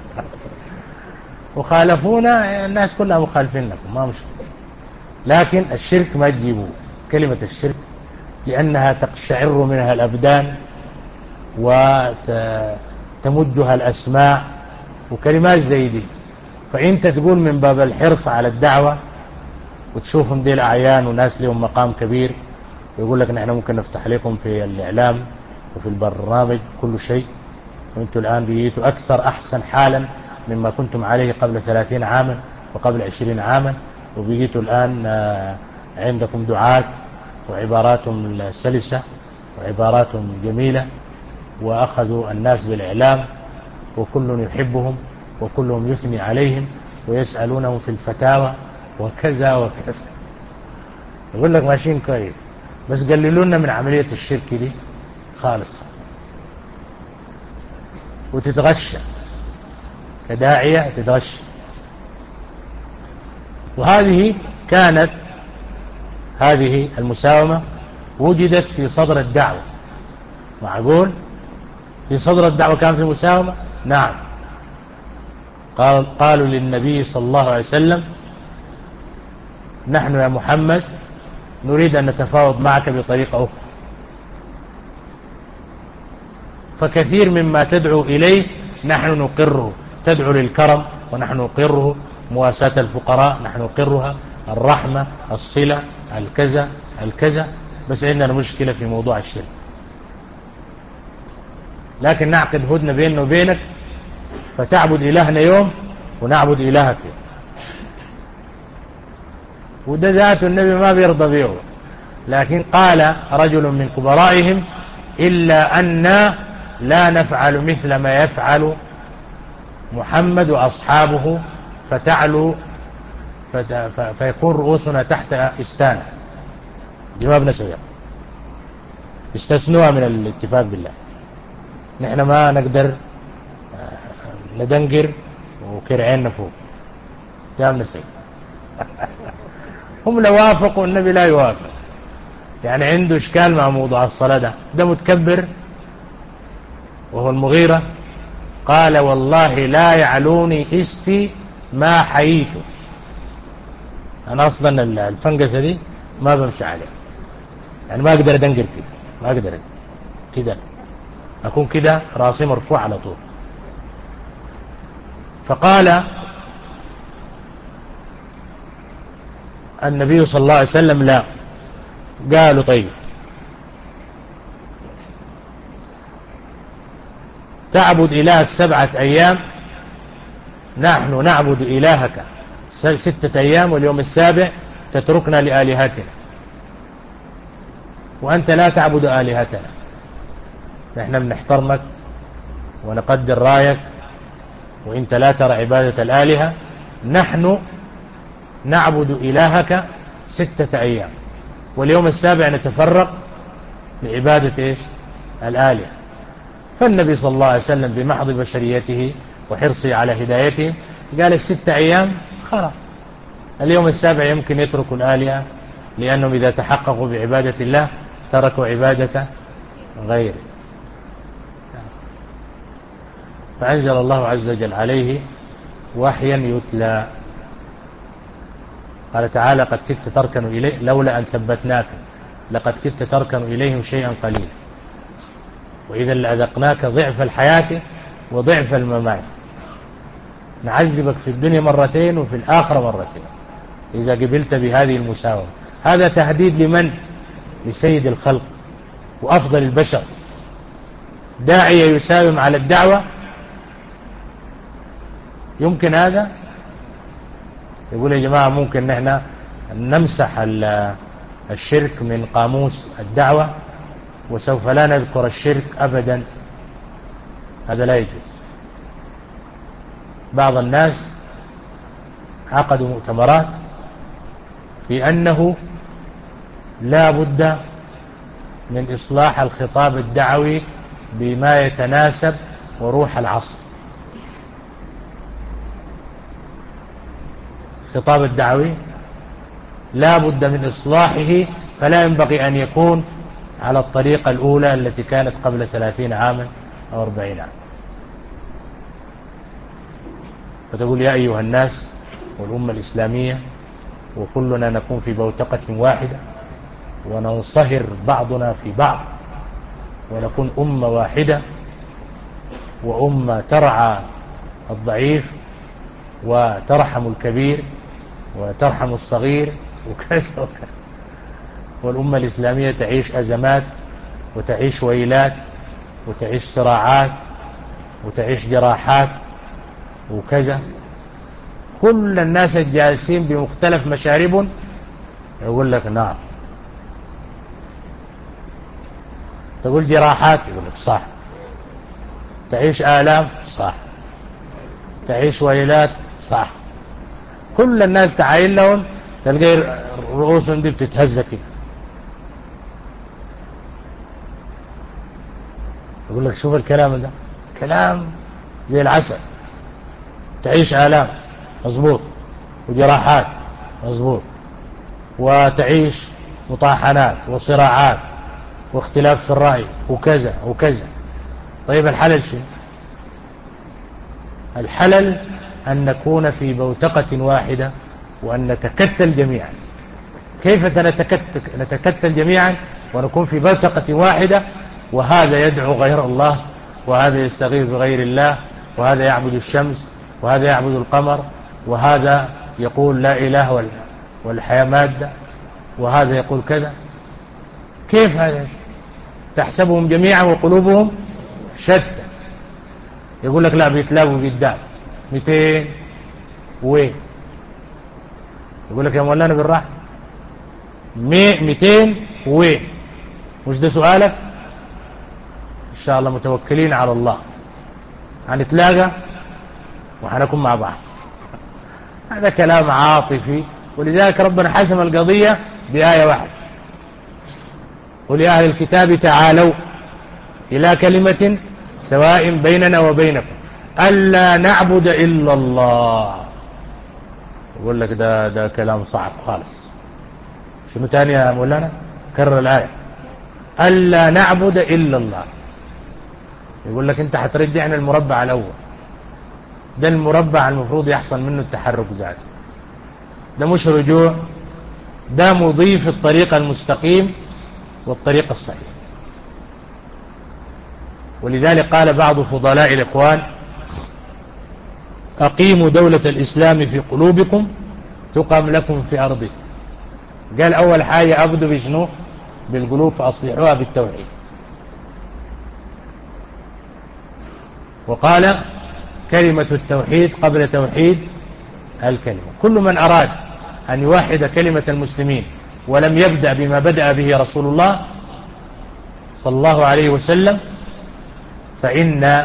وخالفونا، الناس كلها مخالفين لكم، ما مشكلة. لكن الشرك ما تجيبوا كلمة الشرك، لأنها تقشعر منها الأبدان وتمجها الأسماع وكلمات زي دي. فأنت تقول من باب الحرص على الدعوة، وتشوفهم دي الأعيان وناس لهم مقام كبير، ويقول لك نحن ممكن نفتح لكم في الإعلام وفي البرنامج كل شيء، وانتم الآن بقيتوا أكثر أحسن حالا مما كنتم عليه قبل ثلاثين عاما وقبل عشرين عاما، وبقيتوا الآن عندكم دعاة وعباراتهم سلسة وعباراتهم جميلة، وأخذوا الناس بالإعلام، وكل يحبهم وكلهم يثني عليهم ويسألونهم في الفتاوى وكذا وكذا. يقول لك ماشيين كويس، بس قللوا لنا من عملية الشرك دي خالص، وتتغشى كداعية تتغشى. وهذه كانت هذه المساومة وجدت في صدر الدعوة. معقول في صدر الدعوة كان في مساومة؟ نعم. قال قالوا للنبي صلى الله عليه وسلم نحن يا محمد نريد أن نتفاوض معك بطريقة أخرى، فكثير مما تدعو إليه نحن نقره، تدعو للكرم ونحن نقره، مواساة الفقراء نحن نقرها، الرحمة، الصلة، الكذا الكذا، بس عندنا مشكلة في موضوع الشرك. لكن نعقد هدنة بيننا وبينك، فتعبد إلهنا يوم ونعبد إلهك يوم. وده ذات النبي ما بيرضى بيه، لكن قال رجل من كبرائهم: إلا أن لا نفعل مثل ما يفعل محمد وأصحابه فتعلو فت... ف... فيكون رؤوسنا تحت إستانة. جواب نسوية استثنوها من الاتفاق بالله. نحن ما نقدر ندنقر وكرعين فوق. جواب نسوية. هم لو وافقوا النبي لا يوافق، يعني عنده إشكال مع موضوع الصلاة. ده ده متكبر، وهو المغيرة قال: والله لا يعلوني استي ما حييت. أنا أصلا الفنقسة دي ما بمشي عليها، يعني ما أقدر أدنقر كده، ما أقدر كده، أكون كده راسي مرفوع على طول. فقال النبي صلى الله عليه وسلم: لا. قالوا: طيب تعبد إلهك سبعة أيام، نحن نعبد إلهك ستة أيام، واليوم السابع تتركنا لآلهتنا، وأنت لا تعبد آلهتنا. نحن بنحترمك ونقدر رايك، وإنت لا ترى عبادة الآلهة. نحن نعبد إلهك ستة أيام، واليوم السابع نتفرق لعبادة إيش؟ الآلهة. فالنبي صلى الله عليه وسلم بمحض بشريته وحرصه على هدايتهم قال: الستة أيام خلاص، اليوم السابع يمكن يتركوا الآلهة، لأنهم إذا تحققوا بعبادة الله تركوا عبادة غيره. فأنزل الله عز وجل عليه وحيا يتلى. قال تعالى: قد كدت تركن إليه لولا أن ثبتناك لقد كدت تركن إليهم شيئا قليلا وإذا لأذقناك ضعف الحياة وضعف الممات. نعذبك في الدنيا مرتين وفي الآخرة مرتين إذا قبلت بهذه المساومة. هذا تهديد لمن؟ لسيد الخلق وأفضل البشر. داعية يساوم على الدعوة، يمكن هذا؟ يقول: يا جماعة ممكن نحن نمسح الشرك من قاموس الدعوة وسوف لا نذكر الشرك أبدا. هذا لا يجوز. بعض الناس عقدوا مؤتمرات في أنه لا بد من إصلاح الخطاب الدعوي بما يتناسب وروح العصر. الخطاب الدعوي لا بد من إصلاحه، فلا ينبغي أن يكون على الطريقة الأولى التي كانت قبل ثلاثين عاما أو أربعين عاما. فتقول: يا أيها الناس والأمة الإسلامية وكلنا نكون في بوتقة واحدة وننصهر بعضنا في بعض ونكون أمة واحدة، وأمة ترعى الضعيف وترحم الكبير وترحم الصغير وكذا وكذا. والأمة الإسلامية تعيش أزمات وتعيش ويلات وتعيش صراعات وتعيش جراحات وكذا. كل الناس الجالسين بمختلف مشارب يقول لك: نعم. تقول جراحات، يقول لك: صح. تعيش آلام، صح. تعيش ويلات، صح. كل الناس تعاين لهم تلقى رؤوسهم دي بتتهز كده. يقول لك: شوف الكلام ده، كلام زي العسل. تعيش آلام، مظبوط، وجراحات، مظبوط، وتعيش مطاحنات وصراعات واختلاف في الرأي وكذا وكذا. طيب الحلل شيء؟ الحلل أن نكون في بوتقة واحدة وأن نتكتل جميعا. كيف نتكتل جميعا ونكون في بوتقة واحدة وهذا يدعو غير الله وهذا يستغيث بغير الله وهذا يعبد الشمس وهذا يعبد القمر وهذا يقول لا إله والحياة مادة وهذا يقول كذا؟ كيف هذا؟ تحسبهم جميعا وقلوبهم شتى. يقول لك: لا، بيتلاقوا قدام مئتين وين؟ يقول لك: يا مولانا بالراحة، مئتين وين؟ مش ده سؤالك؟ إن شاء الله متوكلين على الله هنتلاقى وحنكون مع بعض. هذا كلام عاطفي، ولذلك ربنا حسم القضية بآية واحدة: قل يا أهل الكتاب تعالوا إلى كلمة سواء بيننا وبينكم ألا نعبد إلا الله. يقول لك ده ده كلام صعب خالص. شنو تاني يا مولانا؟ كرر الآية: ألا نعبد إلا الله. يقول لك أنت هترجعنا المربع الأول. ده المربع المفروض يحصل منه التحرك ذاته، ده مش رجوع، ده مضيف الطريق المستقيم والطريق الصحيح. ولذلك قال بعض فضلاء الإخوان: أقيموا دولة الإسلام في قلوبكم تقم لكم في أرضكم. قال أول حاجة أبدوا بشنو؟ بالقلوب، فأصلحوها بالتوحيد. وقال: كلمة التوحيد قبل توحيد الكلمة. كل من أراد أن يوحد كلمة المسلمين ولم يبدأ بما بدأ به رسول الله صلى الله عليه وسلم فإن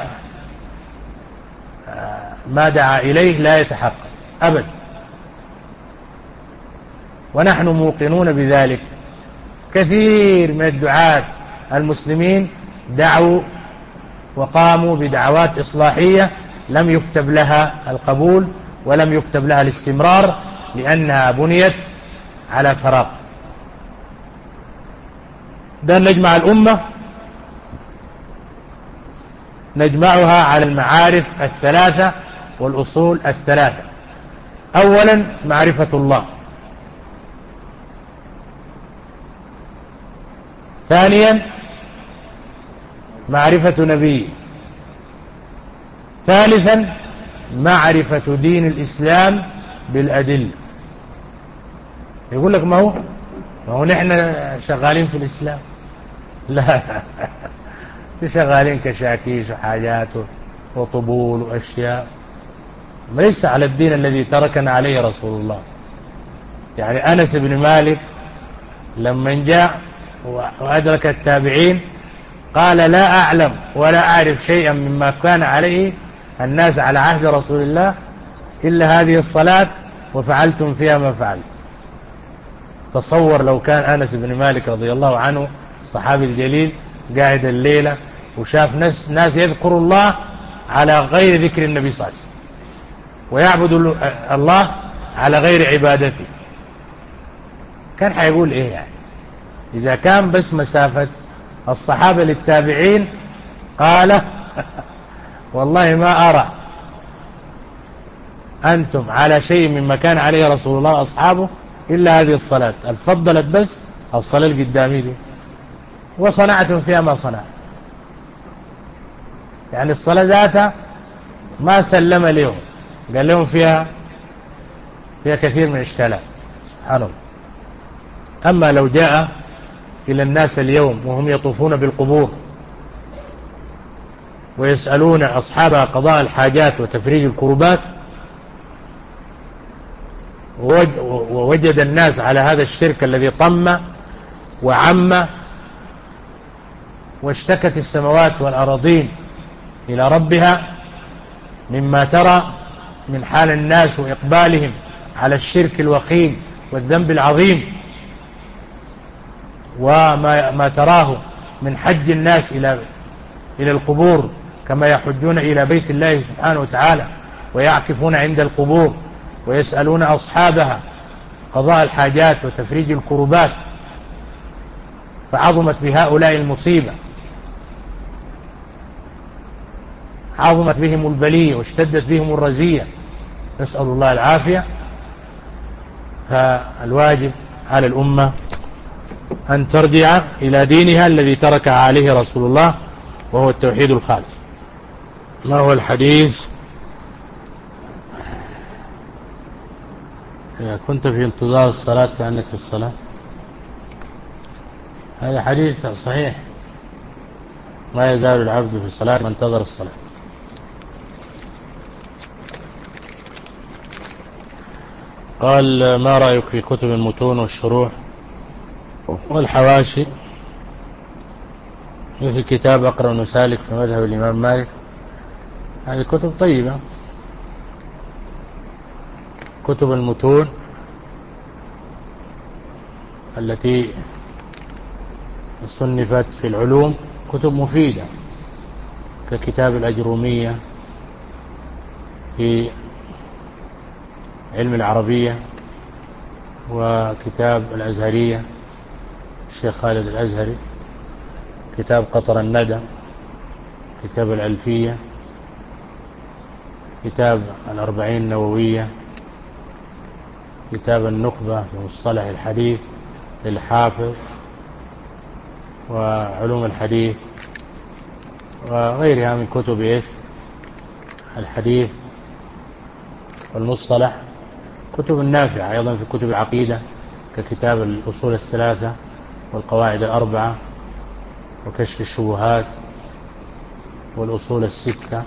ما دعا إليه لا يتحقق أبدا. ونحن موقنون بذلك. كثير من الدعاة المسلمين دعوا وقاموا بدعوات إصلاحية لم يكتب لها القبول ولم يكتب لها الاستمرار، لأنها بنيت على فراغ. ده نجمع الأمة، نجمعها على المعارف الثلاثة والأصول الثلاثة. أولا معرفة الله، ثانيا معرفة نبيه، ثالثا معرفة دين الإسلام بالأدلة. يقول لك ما هو ما هو نحن شغالين في الإسلام. لا شغالين كشاكيش وحاجات وطبول وأشياء، ليس على الدين الذي تركنا عليه رسول الله. يعني أنس بن مالك لما جاء وأدرك التابعين قال: لا أعلم ولا أعرف شيئا مما كان عليه الناس على عهد رسول الله إلا هذه الصلاة وفعلتم فيها ما فعلت. تصور لو كان أنس بن مالك رضي الله عنه الصحابي الجليل قاعد الليلة وشاف ناس, ناس يذكر الله على غير ذكر النبي صلى الله عليه وسلم ويعبد الله على غير عبادته، كان حيقول إيه يعني؟ إذا كان بس مسافة الصحابة للتابعين قال: والله ما أرى أنتم على شيء مما كان عليه رسول الله وأصحابه إلا هذه الصلاة، الفضلت بس الصلاة القدامي دي وصنعتم فيها ما صنعت. يعني الصلاة ذاتها ما سلم لهم، قال لهم فيها فيها كثير من الإشكالات. سبحان الله. أما لو جاء إلى الناس اليوم وهم يطوفون بالقبور ويسألون أصحابها قضاء الحاجات وتفريج الكربات، ووجد الناس على هذا الشرك الذي طم وعم، واشتكت السماوات والأراضين إلى ربها مما ترى من حال الناس وإقبالهم على الشرك الوخيم والذنب العظيم، وما ما تراه من حج الناس إلى إلى القبور كما يحجون إلى بيت الله سبحانه وتعالى ويعكفون عند القبور ويسألون أصحابها قضاء الحاجات وتفريج الكربات، فعظمت بهؤلاء المصيبة، عظمت بهم البلية واشتدت بهم الرزية، نسأل الله العافية. فالواجب على الأمة أن ترجع إلى دينها الذي ترك عليه رسول الله وهو التوحيد الخالص. ما هو الحديث؟ إذا كنت في انتظار الصلاة كأنك في الصلاة، هذا حديث صحيح: ما يزال العبد في الصلاة ما انتظر الصلاة. قال: ما رأيك في كتب المتون والشروح والحواشي مثل كتاب أقرأ المسالك في مذهب الإمام مالك، هذه كتب طيبة. كتب المتون التي صنفت في العلوم كتب مفيدة، ككتاب الأجرومية في علم العربية، وكتاب الأزهرية الشيخ خالد الأزهري، كتاب قطر الندى، كتاب الألفية، كتاب الأربعين النووية، كتاب النخبة في مصطلح الحديث للحافظ، وعلوم الحديث، وغيرها من كتب إيش الحديث والمصطلح. كتب نافعة أيضا في كتب العقيدة، ككتاب الأصول الثلاثة والقواعد الأربعة وكشف الشبهات والأصول الستة،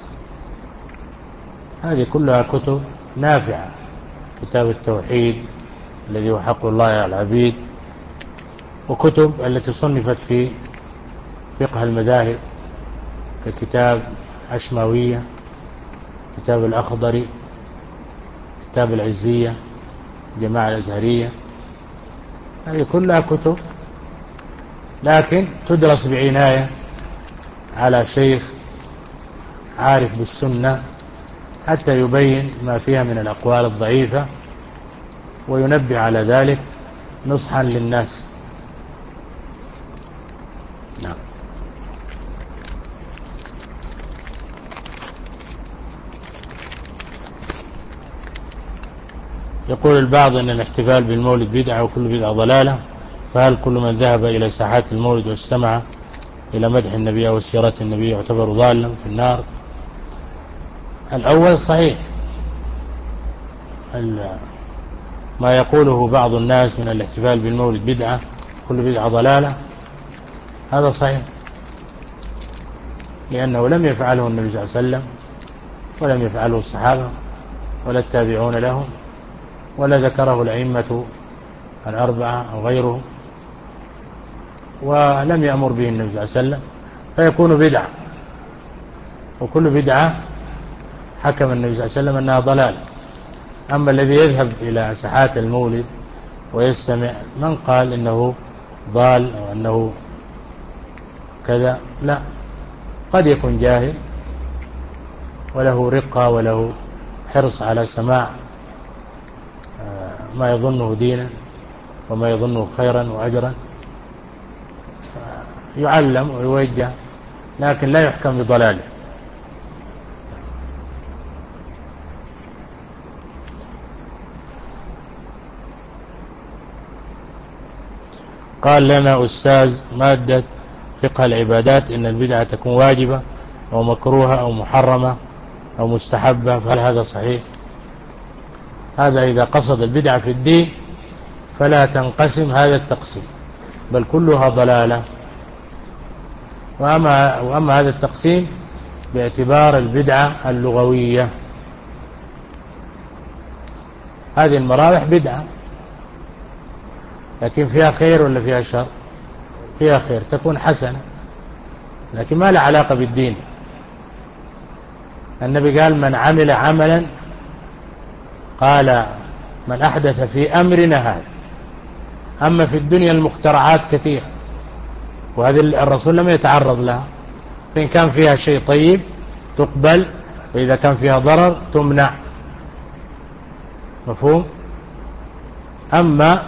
هذه كلها كتب نافعة. كتاب التوحيد الذي هو حق الله على العبيد، وكتب التي صنفت في فقه المذاهب ككتاب عشماوية، كتاب الأخضري، كتاب العزية، جماعة الأزهرية، هذه كلها كتب، لكن تدرس بعناية على شيخ عارف بالسنة حتى يبين ما فيها من الأقوال الضعيفة وينبه على ذلك نصحا للناس. نعم. يقول البعض أن الاحتفال بالمولد بدعة وكل بدعة ضلالة، فهل كل من ذهب إلى ساحات المولد واستمع إلى مدح النبي أو سيرة النبي يعتبر ضالا في النار؟ الأول صحيح، ما يقوله بعض الناس من الاحتفال بالمولد بدعة كل بدعة ضلالة، هذا صحيح، لأنه لم يفعله النبي صلى الله عليه وسلم، ولم يفعله الصحابة ولا التابعون لهم، ولا ذكره الأئمة الأربعة أو غيرهم، ولم يأمر به النبي صلى الله عليه وسلم، فيكون بدعة. وكل بدعة حكم النبي صلى الله عليه وسلم أنها ضلالة. أما الذي يذهب إلى ساحات المولد ويستمع، من قال إنه ضال أو أنه كذا؟ لا، قد يكون جاهل وله رقة وله حرص على سماع ما يظنه دينا وما يظنه خيرا وأجرا، يعلم ويوجه، لكن لا يحكم بضلاله. قال لنا أستاذ مادة فقه العبادات إن البدعة تكون واجبة أو مكروهة أو محرمة أو مستحبة، فهل هذا صحيح؟ هذا إذا قصد البدعة في الدين فلا تنقسم هذا التقسيم، بل كلها ضلالة. وأما, وأما هذا التقسيم باعتبار البدعة اللغوية، هذه المراوح بدعة لكن فيها خير ولا فيها شر؟ فيها خير، تكون حسنة، لكن ما لها علاقة بالدين. النبي قال من عمل عملا، قال من أحدث في أمرنا هذا. أما في الدنيا المخترعات كثير، وهذه الرسول لم يتعرض لها، فإن كان فيها شيء طيب تقبل، وإذا كان فيها ضرر تمنع. مفهوم؟ أما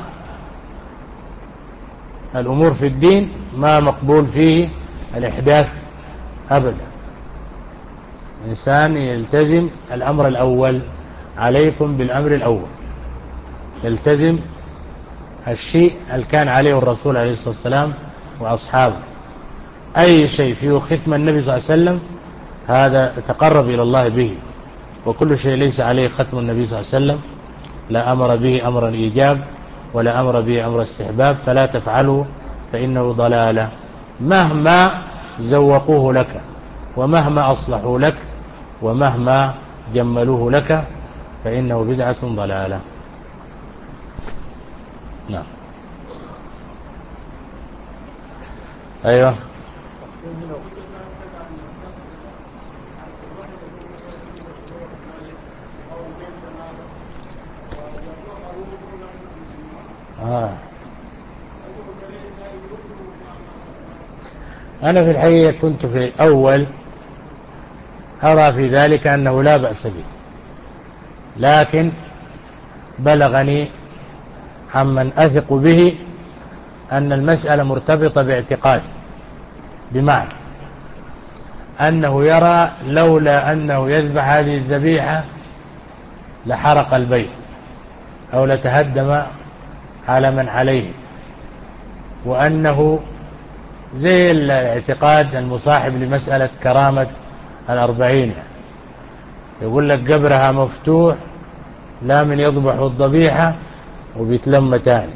الأمور في الدين ما مقبول فيه الإحداث أبدا. الإنسان يلتزم الأمر الأول، عليكم بالأمر الأول، يلتزم الشيء اللي كان عليه الرسول عليه الصلاة والسلام وأصحابه. أي شيء فيه ختم النبي صلى الله عليه وسلم هذا تقرب إلى الله به، وكل شيء ليس عليه ختم النبي صلى الله عليه وسلم لا أمر به أمر إيجاب ولا أمر به أمر استحباب، فلا تفعله فإنه ضلالة، مهما زوقوه لك ومهما أصلحوا لك ومهما جملوه لك، فإنه بدعة ضلالة. نعم. أيوه. آه. أنا في الحقيقة كنت في الأول أرى في ذلك أنه لا بأس به، لكن بلغني عمن أثق به أن المسألة مرتبطة باعتقاد، بمعنى أنه يرى لولا أنه يذبح هذه الذبيحة لحرق البيت أو لتهدم على من عليه، وأنه زي الاعتقاد المصاحب لمسألة كرامة الأربعين، يقول لك قبرها مفتوح لا من يذبح الذبيحة وبيتلم تاني،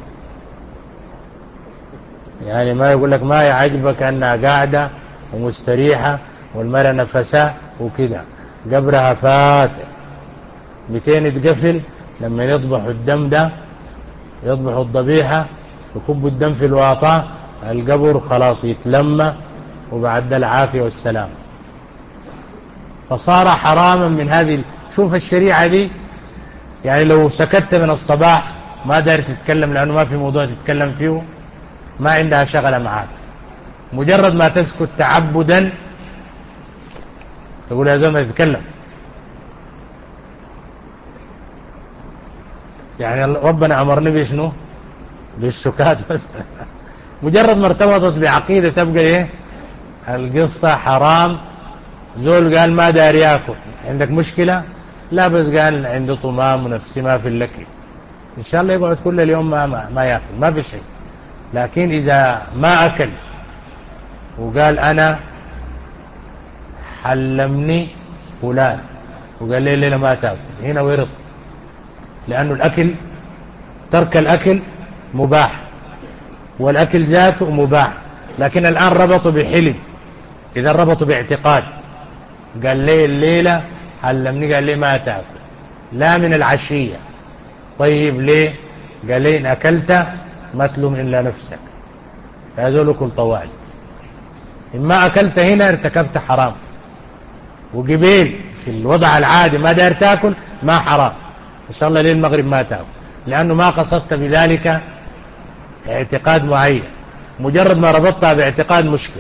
يعني ما يقول لك ما يعجبك أنها قاعدة ومستريحة والمرأة نفسها وكده، قبرها فاتح مئتين يتقفل، لما يذبح الدم ده يذبح الذبيحة يكب الدم في الواطة، القبر خلاص يتلم وبعد العافية والسلام، فصار حراما من هذه. شوف الشريعة دي، يعني لو سكت من الصباح ما داير تتكلم لأنه ما في موضوع تتكلم فيه، ما عندها شغلة معاك، مجرد ما تسكت تعبدا تقول يا زلمة تتكلم. يعني ربنا أمرني بشنو؟ بالسكات مثلا. مجرد ما ارتبطت بعقيدة تبقى ايه القصة حرام. زول قال ما داري ياكل، عندك مشكلة؟ لا بس قال عنده طمام ونفسي ما في الأكل، إن شاء الله يقعد كل اليوم ما, ما, ما يأكل، ما في شيء. لكن إذا ما أكل وقال أنا حلمني فلان وقال لي ليلة ما تأكل، هنا ورط، لأنه الأكل ترك الأكل مباح والأكل ذاته مباح، لكن الآن ربطوا بحلم، إذا ربطوا باعتقاد، قال لي الليلة حلمني قال لي ما تأكل لا من العشية، طيب ليه؟ قال لي إن أكلت ما تلوم إلا نفسك، فهذولكم طوالي، إما أكلت هنا ارتكبت حرام، وقبيل في الوضع العادي ما داير تأكل ما حرام، إن شاء الله ليل المغرب ما تأكل، لأنه ما قصدت بذلك اعتقاد معين، مجرد ما ربطتها باعتقاد مشكلة.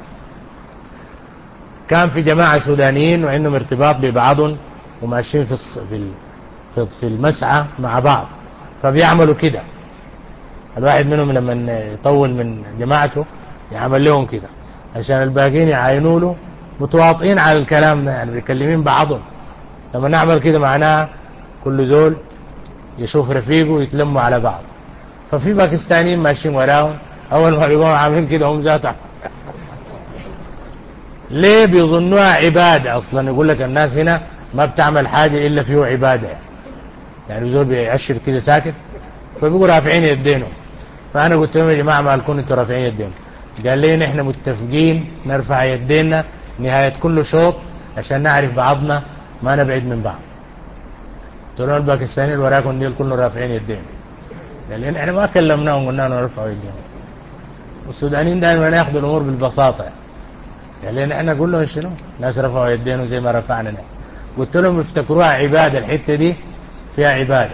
كان في جماعة سودانيين وعندهم ارتباط ببعضهم وماشيين في في في المسعى مع بعض، فبيعملوا كده، الواحد منهم لما يطول من جماعته يعمل لهم كده عشان الباقين يعاينوا له متواطئين على الكلام ده، يعني بيكلمين بعضهم، لما نعمل كده معناها كل زول يشوف رفيقه ويتلموا على بعض. ففي باكستانيين ماشيين وراهم، أول ما يقوموا عاملين كده هم ذاتهم ليه؟ بيظنوها عبادة أصلا، يقول لك الناس هنا ما بتعمل حاجة إلا فيه عبادة، يعني زول بيأشر كده ساكت، فبيقوا رافعين يدينهم. فأنا قلت لهم يا جماعة ما لكم انتوا رافعين يدينهم؟ قال لي نحن متفقين نرفع يدينا نهاية كل شوط عشان نعرف بعضنا ما نبعد من بعض. قلت لهم الباكستانيين اللي وراكم ديل كلهم رافعين يدينهم. قال لي نحن ما كلمناهم قلنا لهم نرفعوا يدينهم. والسودانيين دائما ياخذوا الأمور بالبساطة، قال لي نحن نقول لهم شنو؟ ناس رفعوا يدينهم زي ما رفعنا نحن. قلت لهم يفتكروها عبادة، الحتة دي فيها عبادة.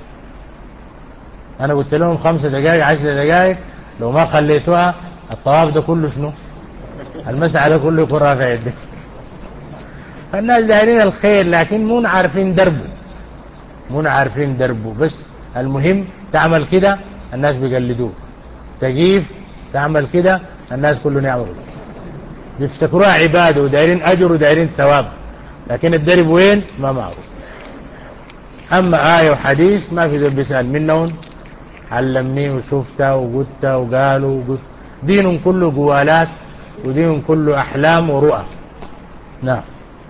أنا قلت لهم خمسة دقائق عشر دقائق لو ما خليتوها الطواف ده كله شنو؟ المسعى ده كله يكون رافع يديه. فالناس دايرين الخير لكن مو عارفين دربه، مو عارفين دربه، بس المهم تعمل كده الناس بيقلدوه، تجيف تعمل كده الناس كلهم يعملوا، بيفتكروها عبادة ودايرين أجر ودايرين ثواب، لكن الدرب وين ما معروف. أما آية وحديث ما في ذل بيسأل منهم علمني وشفتها وقلتها وقالوا وقلت، دينهم كله قوالات ودينهم كله أحلام ورؤى. نعم.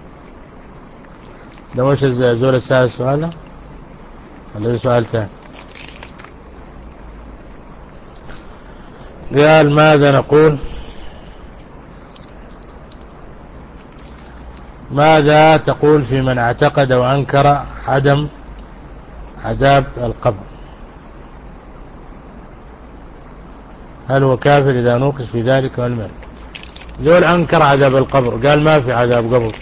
ده مش زول السؤال السؤال ولا سؤال ثاني؟ قال ماذا نقول ماذا تقول في من اعتقد وأنكر عدم عذاب القبر؟ هل هو كافر إذا نوقش في ذلك والمال؟ يقول أنكر عذاب القبر، قال ما في عذاب قبر،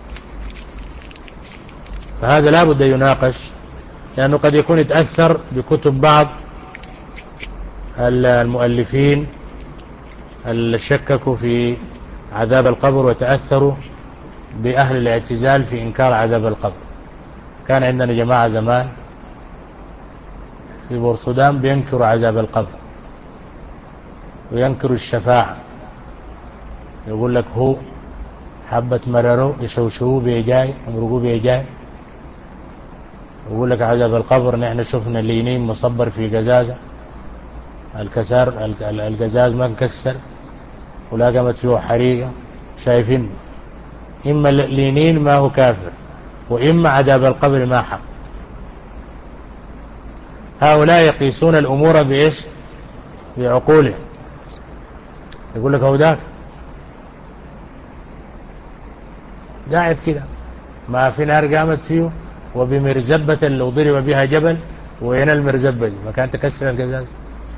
فهذا لا بد يناقش، لأنه قد يكون يتأثر بكتب بعض المؤلفين اللي شككوا في عذاب القبر وتأثروا بأهل الاعتزال في إنكار عذاب القبر. كان عندنا جماعة زمان في بورسودان بينكروا عذاب القبر وينكروا الشفاعة، يقول لك هو حبة مرروا يشوشوه بيجاي يمرقوه بيجاي، يقول لك عذاب القبر نحن شفنا اللينين مصبر في قزازة، الكسر القزاز ما انكسر ولا قامت فيه حريقة، شايفين إما اللينين ما هو كافر وإما عذاب القبر ما حق. هؤلاء يقيسون الأمور بإيش؟ بعقولهم. يقول لك هو ذاك قاعد كده ما في نار قامت فيه وبمرزبة لو ضرب بها جبل، وين المرزبة دي ما كانت تكسر القزاز.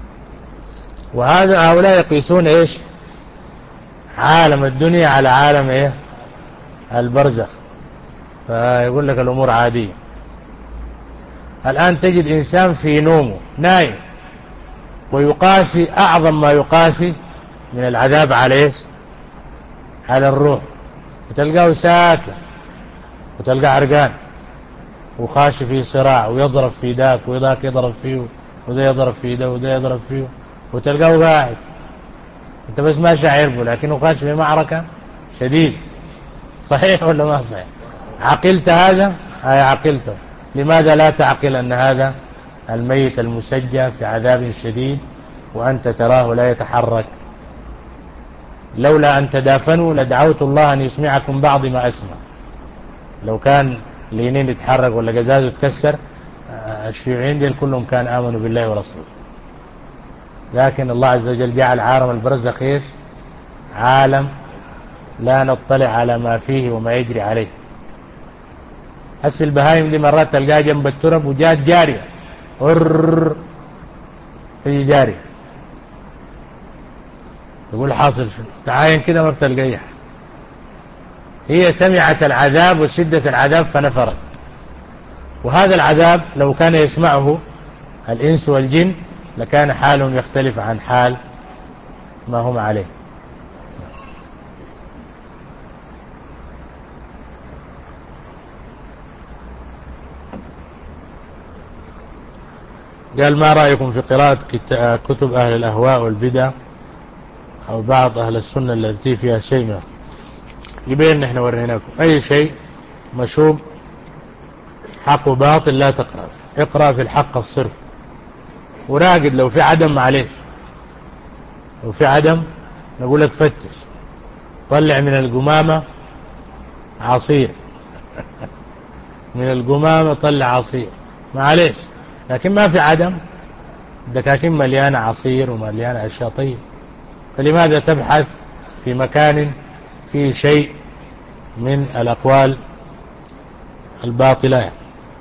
وهذا هؤلاء يقيسون إيش؟ عالم الدنيا على عالم إيه؟ البرزخ، فيقول لك الأمور عادية. الآن تجد إنسان في نومه نايم ويقاسي أعظم ما يقاسي من العذاب على إيش؟ على الروح، وتلقاه ساكن وتلقاه عرقان وخاش في صراع ويضرب في ذاك وذاك يضرب فيه وده يضرب في ده وده يضرب فيه، وتلقاه قاعد انت بس ما شاعر به لكنه خاش في معركة شديد. صحيح ولا ما صحيح؟ عقلت هذا؟ هاي عقلته. لماذا لا تعقل أن هذا الميت المسجى في عذاب شديد وأنت تراه لا يتحرك؟ لولا أن تدافنوا لدعوت الله أن يسمعكم بعض ما أسمع. لو كان لينين يتحرك ولا قزاز يتكسر الشيوعيين ديل كلهم كان آمنوا بالله ورسوله، لكن الله عز وجل جعل عالم البرزخ ايش؟ عالم لا نطلع على ما فيه وما يجري عليه. هسه البهايم دي مرات تلقاها جنب الترب وجات جارية ور تجي جارية تقول حاصل شو تعاين كده ما بتلقيها، هي سمعت العذاب وشدة العذاب فنفرت. وهذا العذاب لو كان يسمعه الإنس والجن لكان حالهم يختلف عن حال ما هم عليه. قال ما رأيكم في قراءة كتب أهل الأهواء والبدع أو بعض أهل السنة التي فيها شيء منه؟ يبين نحن وريناكم أي شيء مشوب حق وباطل لا تقرأ، اقرأ في الحق الصرف وراقد. لو في عدم معليش، لو في عدم نقول لك فتش طلع من القمامة عصير من القمامة طلع عصير معليش، لكن ما في عدم، الدكاكين مليانة عصير ومليانة أشياء طيب، فلماذا تبحث في مكان فيه شيء من الأقوال الباطلة؟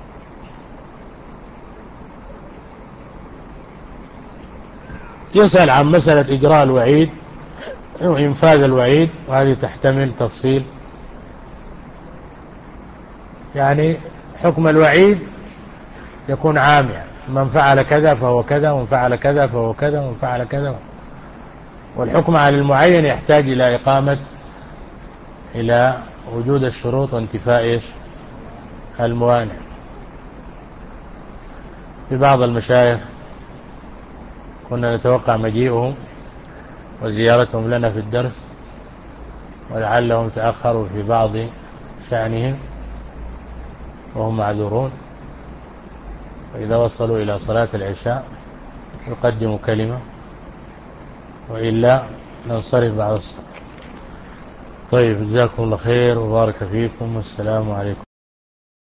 يسأل عن مسألة إجراء الوعيد وإنفاذ الوعيد، وهذه تحتمل تفصيل. يعني حكم الوعيد يكون عام، يعني من فعل كذا فهو كذا ومن فعل كذا فهو كذا ومن فعل كذا، والحكم على المعين يحتاج إلى إقامة إلى وجود الشروط وانتفاء إيش الموانع. في بعض المشايخ كنا نتوقع مجيئهم وزيارتهم لنا في الدرس، ولعلهم تأخروا في بعض شأنهم وهم معذورون، وإذا وصلوا إلى صلاة العشاء يقدموا كلمة وإلا ننصرف بعد الصلاة. طيب جزاكم الله خير وبارك فيكم والسلام عليكم.